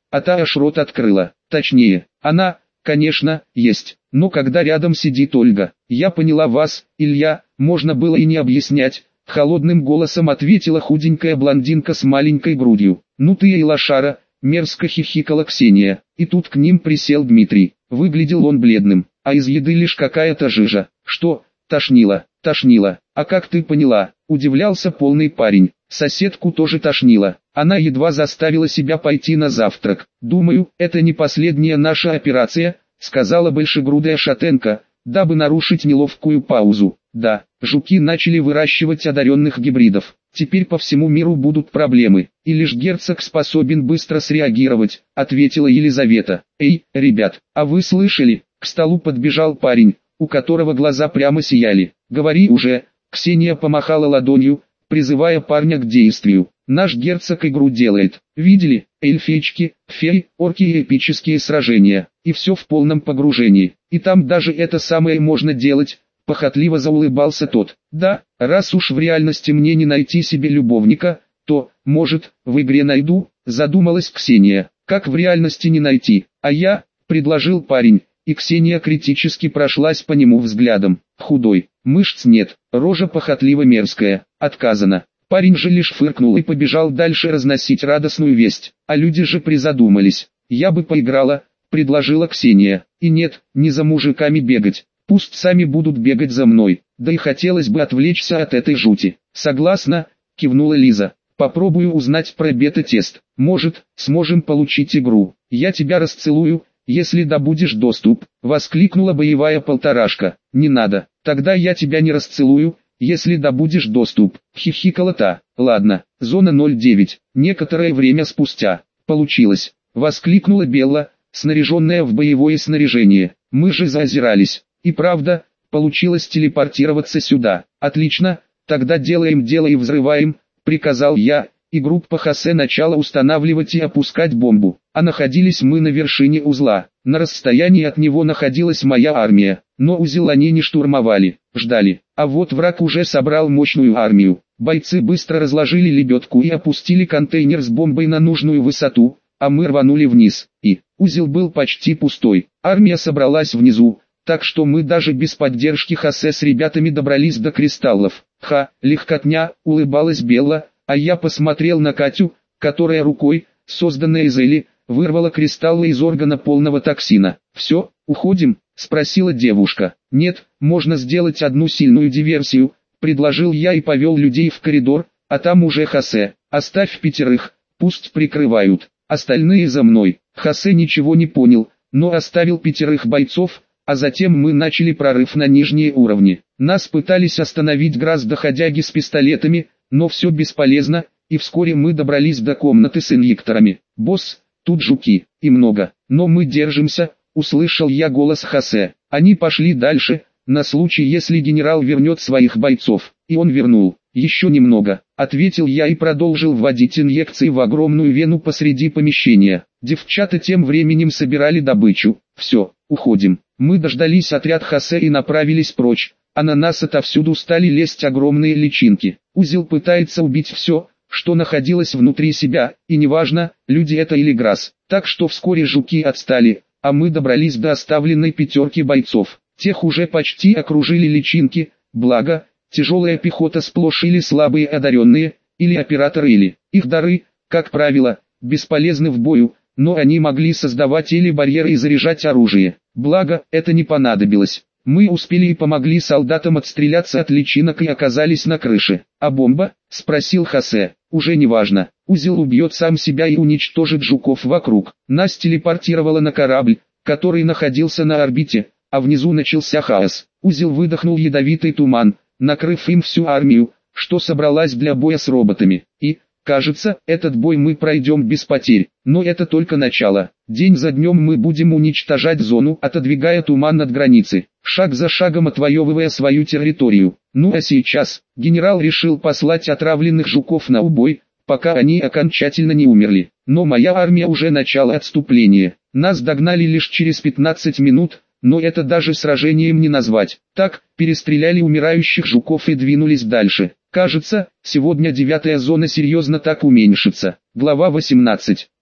а та аж рот открыла. Точнее, она, конечно, есть, но когда рядом сидит Ольга. Я поняла вас, Илья, можно было и не объяснять. Холодным голосом ответила худенькая блондинка с маленькой грудью. Ну ты и лошара, мерзко хихикала Ксения. И тут к ним присел Дмитрий. Выглядел он бледным, а из еды лишь какая-то жижа. Что, тошнило? Тошнило. А как ты поняла? Удивлялся полный парень. Соседку тоже тошнило. Она едва заставила себя пойти на завтрак. Думаю, это не последняя наша операция, сказала большегрудая шатенка, дабы нарушить неловкую паузу. Да, жуки начали выращивать одаренных гибридов. Теперь по всему миру будут проблемы, и лишь герцог способен быстро среагировать, ответила Елизавета. Эй, ребят, а вы слышали? К столу подбежал парень, у которого глаза прямо сияли. Говори уже. Ксения помахала ладонью, призывая парня к действию. Наш герцог игру делает. Видели? Эльфички, феи, орки и эпические сражения. И все в полном погружении. И там даже это самое можно делать. Похотливо заулыбался тот. Да, раз уж в реальности мне не найти себе любовника, то, может, в игре найду, задумалась Ксения. Как в реальности не найти? А я, предложил парень, и Ксения критически прошлась по нему взглядом. Худой, мышц нет, рожа похотливо мерзкая, отказано. Парень же лишь фыркнул и побежал дальше разносить радостную весть. А люди же призадумались. Я бы поиграла, предложила Ксения. И нет, не за мужиками бегать. Пусть сами будут бегать за мной, да и хотелось бы отвлечься от этой жути. Согласна, кивнула Лиза. Попробую узнать про бета-тест. Может, сможем получить игру. Я тебя расцелую, если добудешь доступ, воскликнула боевая полторашка. Не надо, тогда я тебя не расцелую, если добудешь доступ, хихикала та. Ладно, зона 09. Некоторое время спустя. Получилось, воскликнула Белла, снаряженная в боевое снаряжение. Мы же заозирались. И правда, получилось телепортироваться сюда. Отлично, тогда делаем дело и взрываем, приказал я, и группа Хосе начала устанавливать и опускать бомбу. А находились мы на вершине узла. На расстоянии от него находилась моя армия, но узел они не штурмовали, ждали. А вот враг уже собрал мощную армию. Бойцы быстро разложили лебедку и опустили контейнер с бомбой на нужную высоту, а мы рванули вниз. И узел был почти пустой. Армия собралась внизу. Так что мы даже без поддержки Хосе с ребятами добрались до кристаллов. Ха, легкотня, улыбалась Белла, а я посмотрел на Катю, которая рукой, созданной из Эли, вырвала кристаллы из органа полного токсина. «Все, уходим?» – спросила девушка. «Нет, можно сделать одну сильную диверсию», – предложил я и повел людей в коридор, а там уже Хосе. «Оставь 5, пусть прикрывают, остальные за мной». Хосе ничего не понял, но оставил 5 бойцов, а затем мы начали прорыв на нижние уровни. Нас пытались остановить граждоходяги с пистолетами, но все бесполезно, и вскоре мы добрались до комнаты с инъекторами. «Босс, тут жуки, и много, но мы держимся», — услышал я голос Хосе. Они пошли дальше, на случай если генерал вернет своих бойцов, и он вернул. «Еще немного», — ответил я и продолжил вводить инъекции в огромную вену посреди помещения. Девчата тем временем собирали добычу. «Все, уходим». Мы дождались отряд Хосе и направились прочь, а на нас отовсюду стали лезть огромные личинки. Узел пытается убить все, что находилось внутри себя, и неважно, люди это или грас. Так что вскоре жуки отстали, а мы добрались до оставленной 5 бойцов. Тех уже почти окружили личинки, благо, тяжелая пехота сплошь или слабые одаренные, или операторы или их дары, как правило, бесполезны в бою, но они могли создавать или барьеры и заряжать оружие. Благо, это не понадобилось. Мы успели и помогли солдатам отстреляться от личинок и оказались на крыше. «А бомба?» – спросил Хосе. «Уже не важно. Узел убьет сам себя и уничтожит жуков вокруг». Нас телепортировало на корабль, который находился на орбите, а внизу начался хаос. Узел выдохнул ядовитый туман, накрыв им всю армию, что собралась для боя с роботами. И, кажется, этот бой мы пройдем без потерь, но это только начало. День за днем мы будем уничтожать зону, отодвигая туман от границы, шаг за шагом отвоевывая свою территорию. Ну а сейчас, генерал решил послать отравленных жуков на убой, пока они окончательно не умерли. Но моя армия уже начала отступление. Нас догнали лишь через 15 минут, но это даже сражением не назвать. Так, перестреляли умирающих жуков и двинулись дальше. Кажется, сегодня 9-я зона серьезно так уменьшится. Глава 18.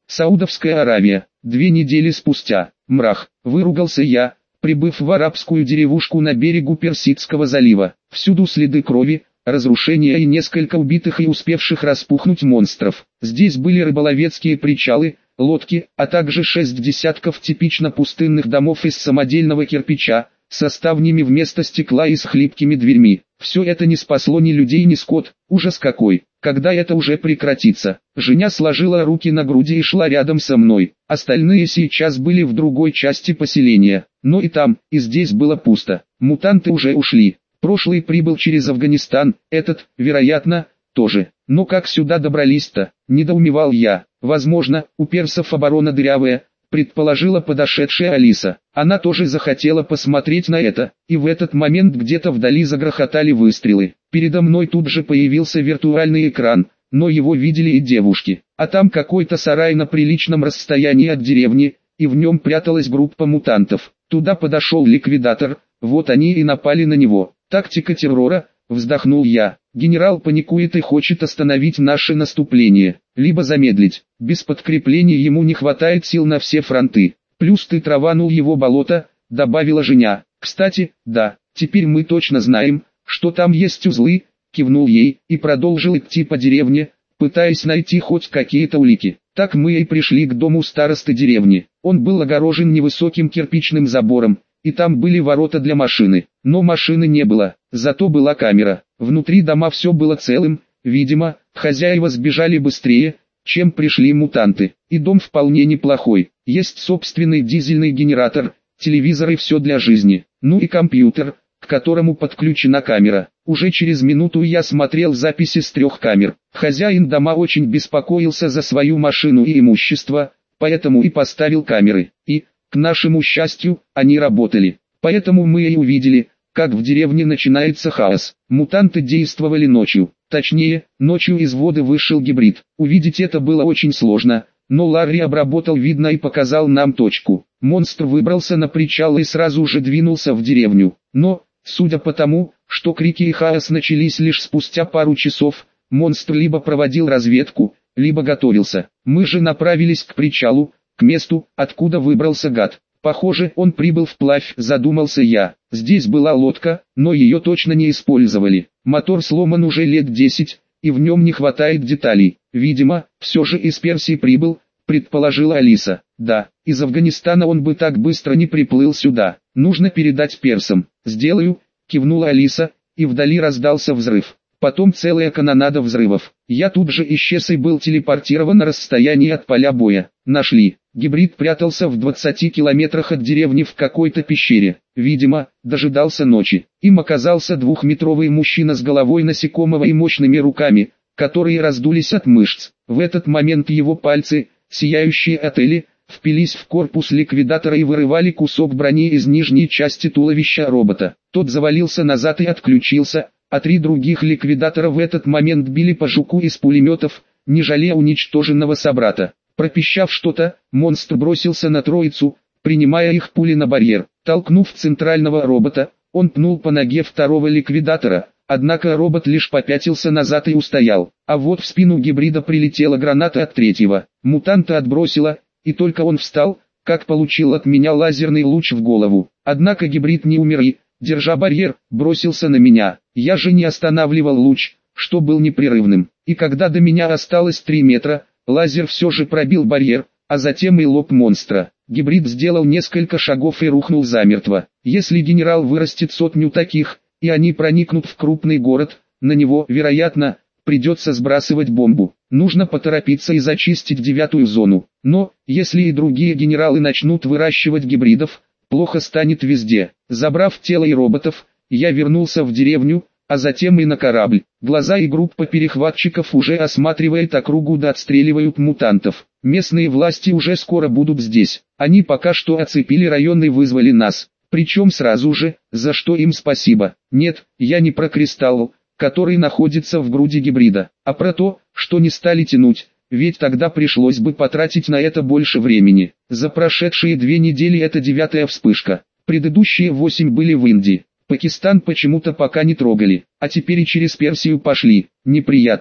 Саудовская Аравия. 2 недели спустя. Мрах. Выругался я, прибыв в арабскую деревушку на берегу Персидского залива. Всюду следы крови, разрушения и несколько убитых и успевших распухнуть монстров. Здесь были рыболовецкие причалы, лодки, а также 6 десятков типично пустынных домов из самодельного кирпича, со ставнями вместо стекла и с хлипкими дверьми. Все это не спасло ни людей, ни скот. Ужас какой! Когда это уже прекратится? Женя сложила руки на груди и шла рядом со мной. Остальные сейчас были в другой части поселения. Но и там, и здесь было пусто. Мутанты уже ушли. Прошлый прибыл через Афганистан, этот, вероятно, тоже. Но как сюда добрались-то? Недоумевал я. Возможно, у персов оборона дырявая, предположила подошедшая Алиса. Она тоже захотела посмотреть на это, и в этот момент где-то вдали загрохотали выстрелы. Передо мной тут же появился виртуальный экран, но его видели и девушки. А там какой-то сарай на приличном расстоянии от деревни, и в нем пряталась группа мутантов. Туда подошел ликвидатор, вот они и напали на него. Тактика террора, вздохнул я. Генерал паникует и хочет остановить наше наступление, либо замедлить. Без подкрепления ему не хватает сил на все фронты. Плюс ты траванул его болото, добавила Женя. Кстати, да, теперь мы точно знаем, что там есть узлы, кивнул ей, и продолжил идти по деревне, пытаясь найти хоть какие-то улики. Так мы и пришли к дому старосты деревни. Он был огорожен невысоким кирпичным забором, и там были ворота для машины. Но машины не было, зато была камера. Внутри дома все было целым, видимо, хозяева сбежали быстрее, чем пришли мутанты. И дом вполне неплохой. Есть собственный дизельный генератор, телевизор и все для жизни. Ну и компьютер, к которому подключена камера. Уже через минуту я смотрел записи с 3 камер. Хозяин дома очень беспокоился за свою машину и имущество, поэтому и поставил камеры. И, к нашему счастью, они работали. Поэтому мы и увидели, как в деревне начинается хаос. Мутанты действовали ночью. Точнее, ночью из воды вышел гибрид. Увидеть это было очень сложно, но Ларри обработал видно и показал нам точку. Монстр выбрался на причал и сразу же двинулся в деревню. Но, судя по тому, что крики и хаос начались лишь спустя пару часов, монстр либо проводил разведку, либо готовился. Мы же направились к причалу, к месту, откуда выбрался гад. Похоже, он прибыл вплавь, задумался я. Здесь была лодка, но ее точно не использовали. Мотор сломан уже лет 10, и в нем не хватает деталей. Видимо, все же из Персии прибыл, предположила Алиса. Да, из Афганистана он бы так быстро не приплыл сюда. Нужно передать персам. Сделаю, кивнула Алиса, и вдали раздался взрыв. Потом целая канонада взрывов. Я тут же исчез и был телепортирован на расстоянии от поля боя. Нашли. Гибрид прятался в 20 километрах от деревни в какой-то пещере. Видимо, дожидался ночи. Им оказался 2-метровый мужчина с головой насекомого и мощными руками, которые раздулись от мышц. В этот момент его пальцы, сияющие от Эли, впились в корпус ликвидатора и вырывали кусок брони из нижней части туловища робота. Тот завалился назад и отключился, а 3 других ликвидатора в этот момент били по жуку из пулеметов, не жалея уничтоженного собрата. Пропищав что-то, монстр бросился на троицу, принимая их пули на барьер. Толкнув центрального робота, он пнул по ноге второго ликвидатора, однако робот лишь попятился назад и устоял. А вот в спину гибрида прилетела граната от третьего. Мутанта отбросило, и только он встал, как получил от меня лазерный луч в голову. Однако гибрид не умер и, держа барьер, бросился на меня. Я же не останавливал луч, что был непрерывным. И когда до меня осталось 3 метра, лазер все же пробил барьер, а затем и лоб монстра. Гибрид сделал несколько шагов и рухнул замертво. Если генерал вырастет 100 таких, и они проникнут в крупный город, на него, вероятно, придется сбрасывать бомбу. Нужно поторопиться и зачистить 9-ю зону. Но, если и другие генералы начнут выращивать гибридов, плохо станет везде. Забрав тело и роботов, я вернулся в деревню, а затем и на корабль. Глаза и группа перехватчиков уже осматривает округу да отстреливают мутантов. Местные власти уже скоро будут здесь. Они пока что оцепили район и вызвали нас. Причем сразу же, за что им спасибо. Нет, я не про кристалл, который находится в груди гибрида, а про то, что не стали тянуть, ведь тогда пришлось бы потратить на это больше времени. За прошедшие 2 недели это 9-я вспышка. Предыдущие 8 были в Индии. Пакистан почему-то пока не трогали, а теперь и через Персию пошли. Неприятно.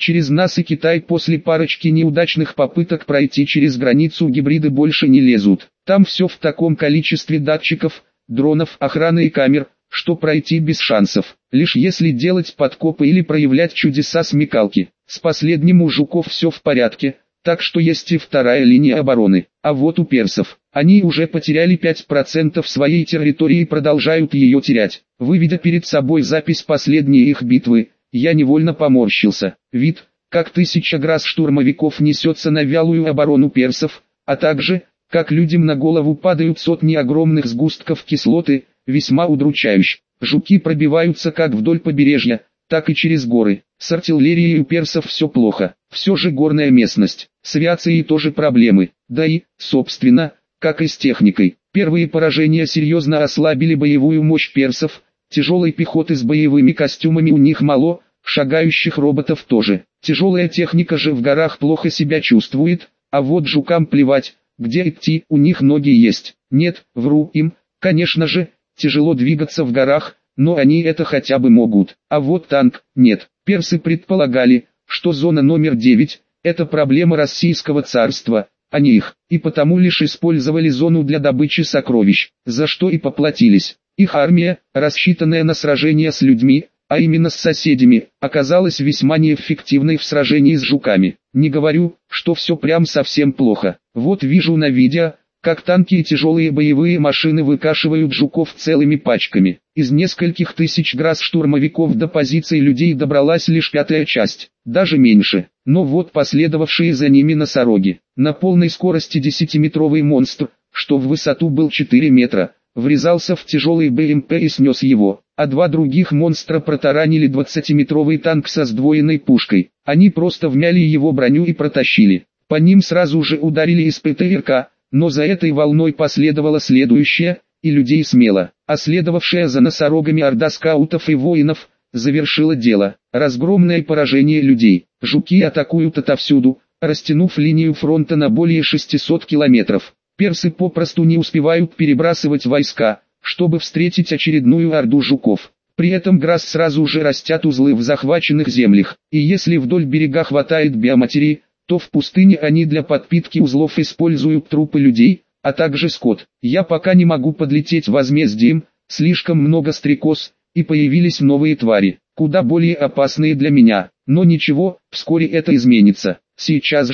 Через нас и Китай после парочки неудачных попыток пройти через границу гибриды больше не лезут. Там все в таком количестве датчиков, дронов, охраны и камер, что пройти без шансов, лишь если делать подкопы или проявлять чудеса смекалки. С последним у жуков все в порядке, так что есть и вторая линия обороны. А вот у персов, они уже потеряли 5% своей территории и продолжают ее терять. Выведя перед собой запись последней их битвы, я невольно поморщился. Вид, как 1000 грас-штурмовиков несется на вялую оборону персов, а также, как людям на голову падают сотни огромных сгустков кислоты, весьма удручающий. Жуки пробиваются как вдоль побережья, так и через горы. С артиллерией у персов все плохо. Все же горная местность. С авиацией тоже проблемы. Да и, собственно, как и с техникой. Первые поражения серьезно ослабили боевую мощь персов. Тяжелой пехоты с боевыми костюмами у них мало, шагающих роботов тоже. Тяжелая техника же в горах плохо себя чувствует, а вот жукам плевать, где идти, у них ноги есть. Нет, вру им, конечно же, тяжело двигаться в горах, но они это хотя бы могут. А вот танк, нет. Персы предполагали, что зона номер 9 – это проблема Российского царства, а не их, и потому лишь использовали зону для добычи сокровищ, за что и поплатились. Их армия, рассчитанная на сражения с людьми, а именно с соседями, оказалась весьма неэффективной в сражении с жуками. Не говорю, что все прям совсем плохо. Вот вижу на видео, как танки и тяжелые боевые машины выкашивают жуков целыми пачками. Из нескольких тысяч грас-штурмовиков до позиций людей добралась лишь 5-я часть, даже меньше. Но вот последовавшие за ними носороги. На полной скорости 10-метровый монстр, что в высоту был 4 метра, врезался в тяжелый БМП и снес его, а два других монстра протаранили 20-метровый танк со сдвоенной пушкой. Они просто вмяли его броню и протащили. По ним сразу же ударили из ПТРК, но за этой волной последовало следующее, и людей смело, а следовавшая за носорогами орда скаутов и воинов, завершила дело. Разгромное поражение людей. Жуки атакуют отовсюду, растянув линию фронта на более 600 километров. Персы попросту не успевают перебрасывать войска, чтобы встретить очередную орду жуков. При этом грас сразу же растят узлы в захваченных землях, и если вдоль берега хватает биоматерии, то в пустыне они для подпитки узлов используют трупы людей, а также скот. Я пока не могу подлететь возмездием, слишком много стрекоз, и появились новые твари, куда более опасные для меня. Но ничего, вскоре это изменится. Сейчас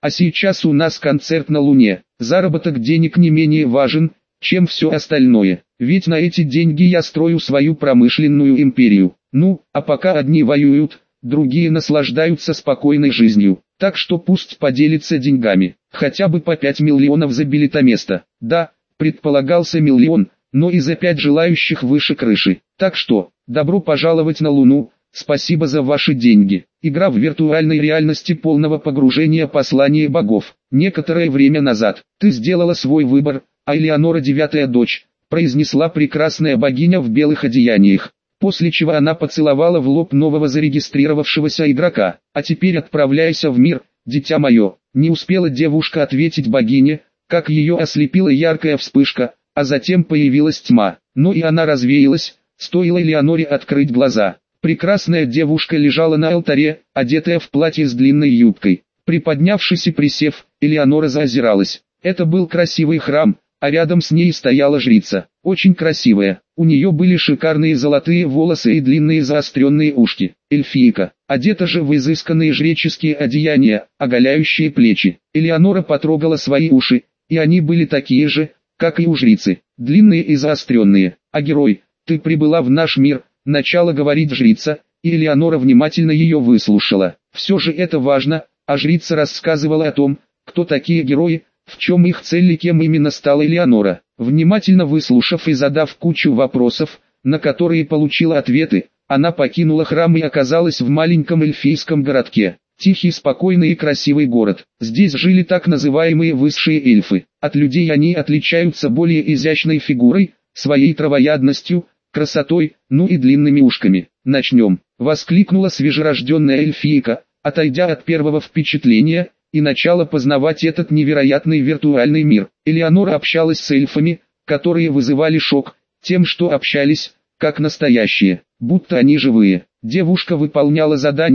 у нас концерт на Луне. Заработок денег не менее важен, чем все остальное. Ведь на эти деньги я строю свою промышленную империю. Ну, а пока одни воюют, другие наслаждаются спокойной жизнью. Так что пусть поделится деньгами, хотя бы по 5 миллионов за билетоместо. Да, предполагался миллион, но и за 5 желающих выше крыши. Так что, добро пожаловать на Луну, спасибо за ваши деньги. Игра в виртуальной реальности полного погружения послание богов. Некоторое время назад, ты сделала свой выбор, а Элеонора, 9-я дочь, произнесла прекрасная богиня в белых одеяниях. После чего она поцеловала в лоб нового зарегистрировавшегося игрока. А теперь отправляйся в мир, дитя мое. Не успела девушка ответить богине, как ее ослепила яркая вспышка, а затем появилась тьма. Но и она развеялась, стоило Элеоноре открыть глаза. Прекрасная девушка лежала на алтаре, одетая в платье с длинной юбкой. Приподнявшись и присев, Элеонора заозиралась. Это был красивый храм, а рядом с ней стояла жрица. Очень красивая. У нее были шикарные золотые волосы и длинные заостренные ушки. Эльфийка, одета же в изысканные жреческие одеяния, оголяющие плечи. Элеонора потрогала свои уши, и они были такие же, как и у жрицы, длинные и заостренные. А герой, ты прибыла в наш мир, начала говорить жрица, и Элеонора внимательно ее выслушала. Все же это важно, а жрица рассказывала о том, кто такие герои, в чем их цель и кем именно стала Элеонора. Внимательно выслушав и задав кучу вопросов, на которые получила ответы, она покинула храм и оказалась в маленьком эльфийском городке. Тихий, спокойный и красивый город. Здесь жили так называемые высшие эльфы. От людей они отличаются более изящной фигурой, своей травоядностью, красотой, ну и длинными ушками. «Начнем», — воскликнула свежерожденная эльфийка, отойдя от первого впечатления и начала познавать этот невероятный виртуальный мир. Элеонора общалась с эльфами, которые вызывали шок, тем, что общались, как настоящие, будто они живые. Девушка выполняла задания,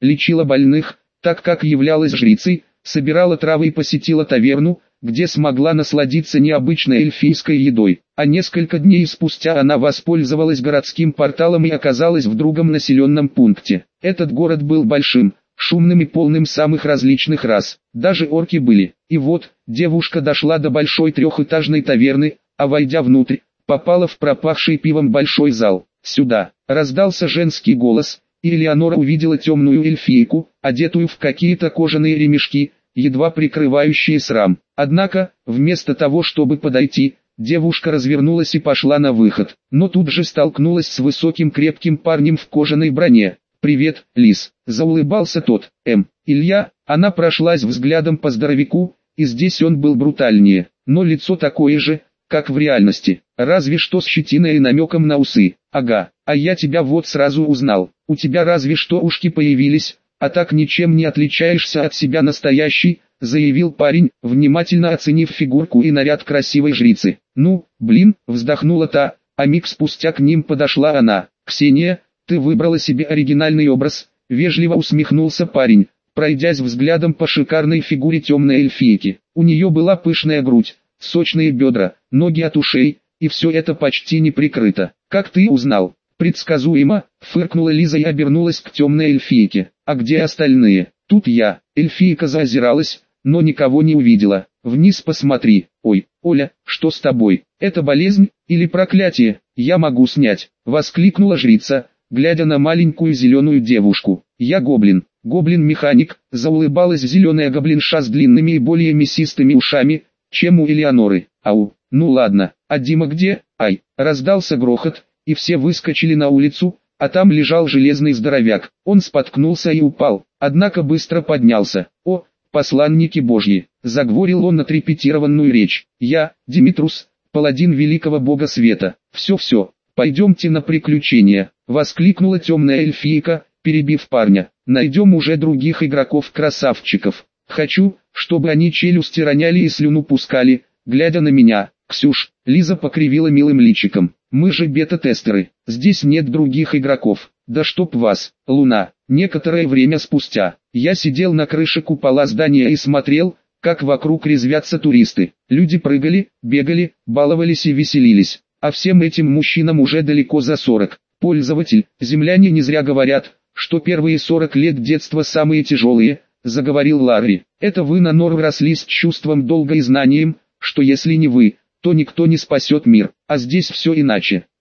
лечила больных, так как являлась жрицей, собирала травы и посетила таверну, где смогла насладиться необычной эльфийской едой. А несколько дней спустя она воспользовалась городским порталом и оказалась в другом населенном пункте. Этот город был большим, шумным и полным самых различных рас. Даже орки были. И вот, девушка дошла до большой трехэтажной таверны, а войдя внутрь, попала в пропахший пивом большой зал. «Сюда!» — раздался женский голос, и Элеонора увидела темную эльфийку, одетую в какие-то кожаные ремешки, едва прикрывающие срам. Однако, вместо того чтобы подойти, девушка развернулась и пошла на выход, но тут же столкнулась с высоким крепким парнем в кожаной броне. «Привет, Лис», — заулыбался тот. Илья». Она прошлась взглядом по здоровяку, и здесь он был брутальнее, но лицо такое же, как в реальности, разве что с щетиной и намеком на усы. «Ага, а я тебя вот сразу узнал, у тебя разве что ушки появились, а так ничем не отличаешься от себя настоящий», — заявил парень, внимательно оценив фигурку и наряд красивой жрицы. «Ну, блин», — вздохнула та, а миг спустя к ним подошла она. «Ксения, ты выбрала себе оригинальный образ», — вежливо усмехнулся парень, пройдясь взглядом по шикарной фигуре темной эльфийки. У нее была пышная грудь, сочные бедра, ноги от ушей, и все это почти не прикрыто. «Как ты узнал?» «Предсказуемо», — фыркнула Лиза и обернулась к темной эльфийке. «А где остальные?» «Тут я». Эльфийка заозиралась, но никого не увидела. «Вниз посмотри». «Ой, Оля, что с тобой? Это болезнь или проклятие? Я могу снять», — воскликнула жрица, глядя на маленькую зеленую девушку. «Я гоблин». «Гоблин-механик», — заулыбалась зеленая гоблинша с длинными и более мясистыми ушами, чем у Элеоноры. «Ау, ну ладно, а Дима где?» «Ай!» — раздался грохот, и все выскочили на улицу, а там лежал железный здоровяк. Он споткнулся и упал, однако быстро поднялся. «О, посланники Божьи!» — заговорил он отрепетированную речь. «Я, Димитрус, паладин великого бога света. Все-все, пойдемте на приключения!» — воскликнула темная эльфийка, перебив парня. «Найдем уже других игроков-красавчиков. Хочу, чтобы они челюсти роняли и слюну пускали, глядя на меня». «Ксюш», — Лиза покривила милым личиком, — «мы же бета-тестеры, здесь нет других игроков». «Да чтоб вас, Луна». Некоторое время спустя, я сидел на крыше купола здания и смотрел, как вокруг резвятся туристы. Люди прыгали, бегали, баловались и веселились, а всем этим мужчинам уже далеко за 40. «Пользователь, земляне не зря говорят, что первые 40 лет детства самые тяжелые», — заговорил Ларри. «Это вы на нору росли с чувством долга и знанием, что если не вы, то никто не спасет мир, а здесь все иначе.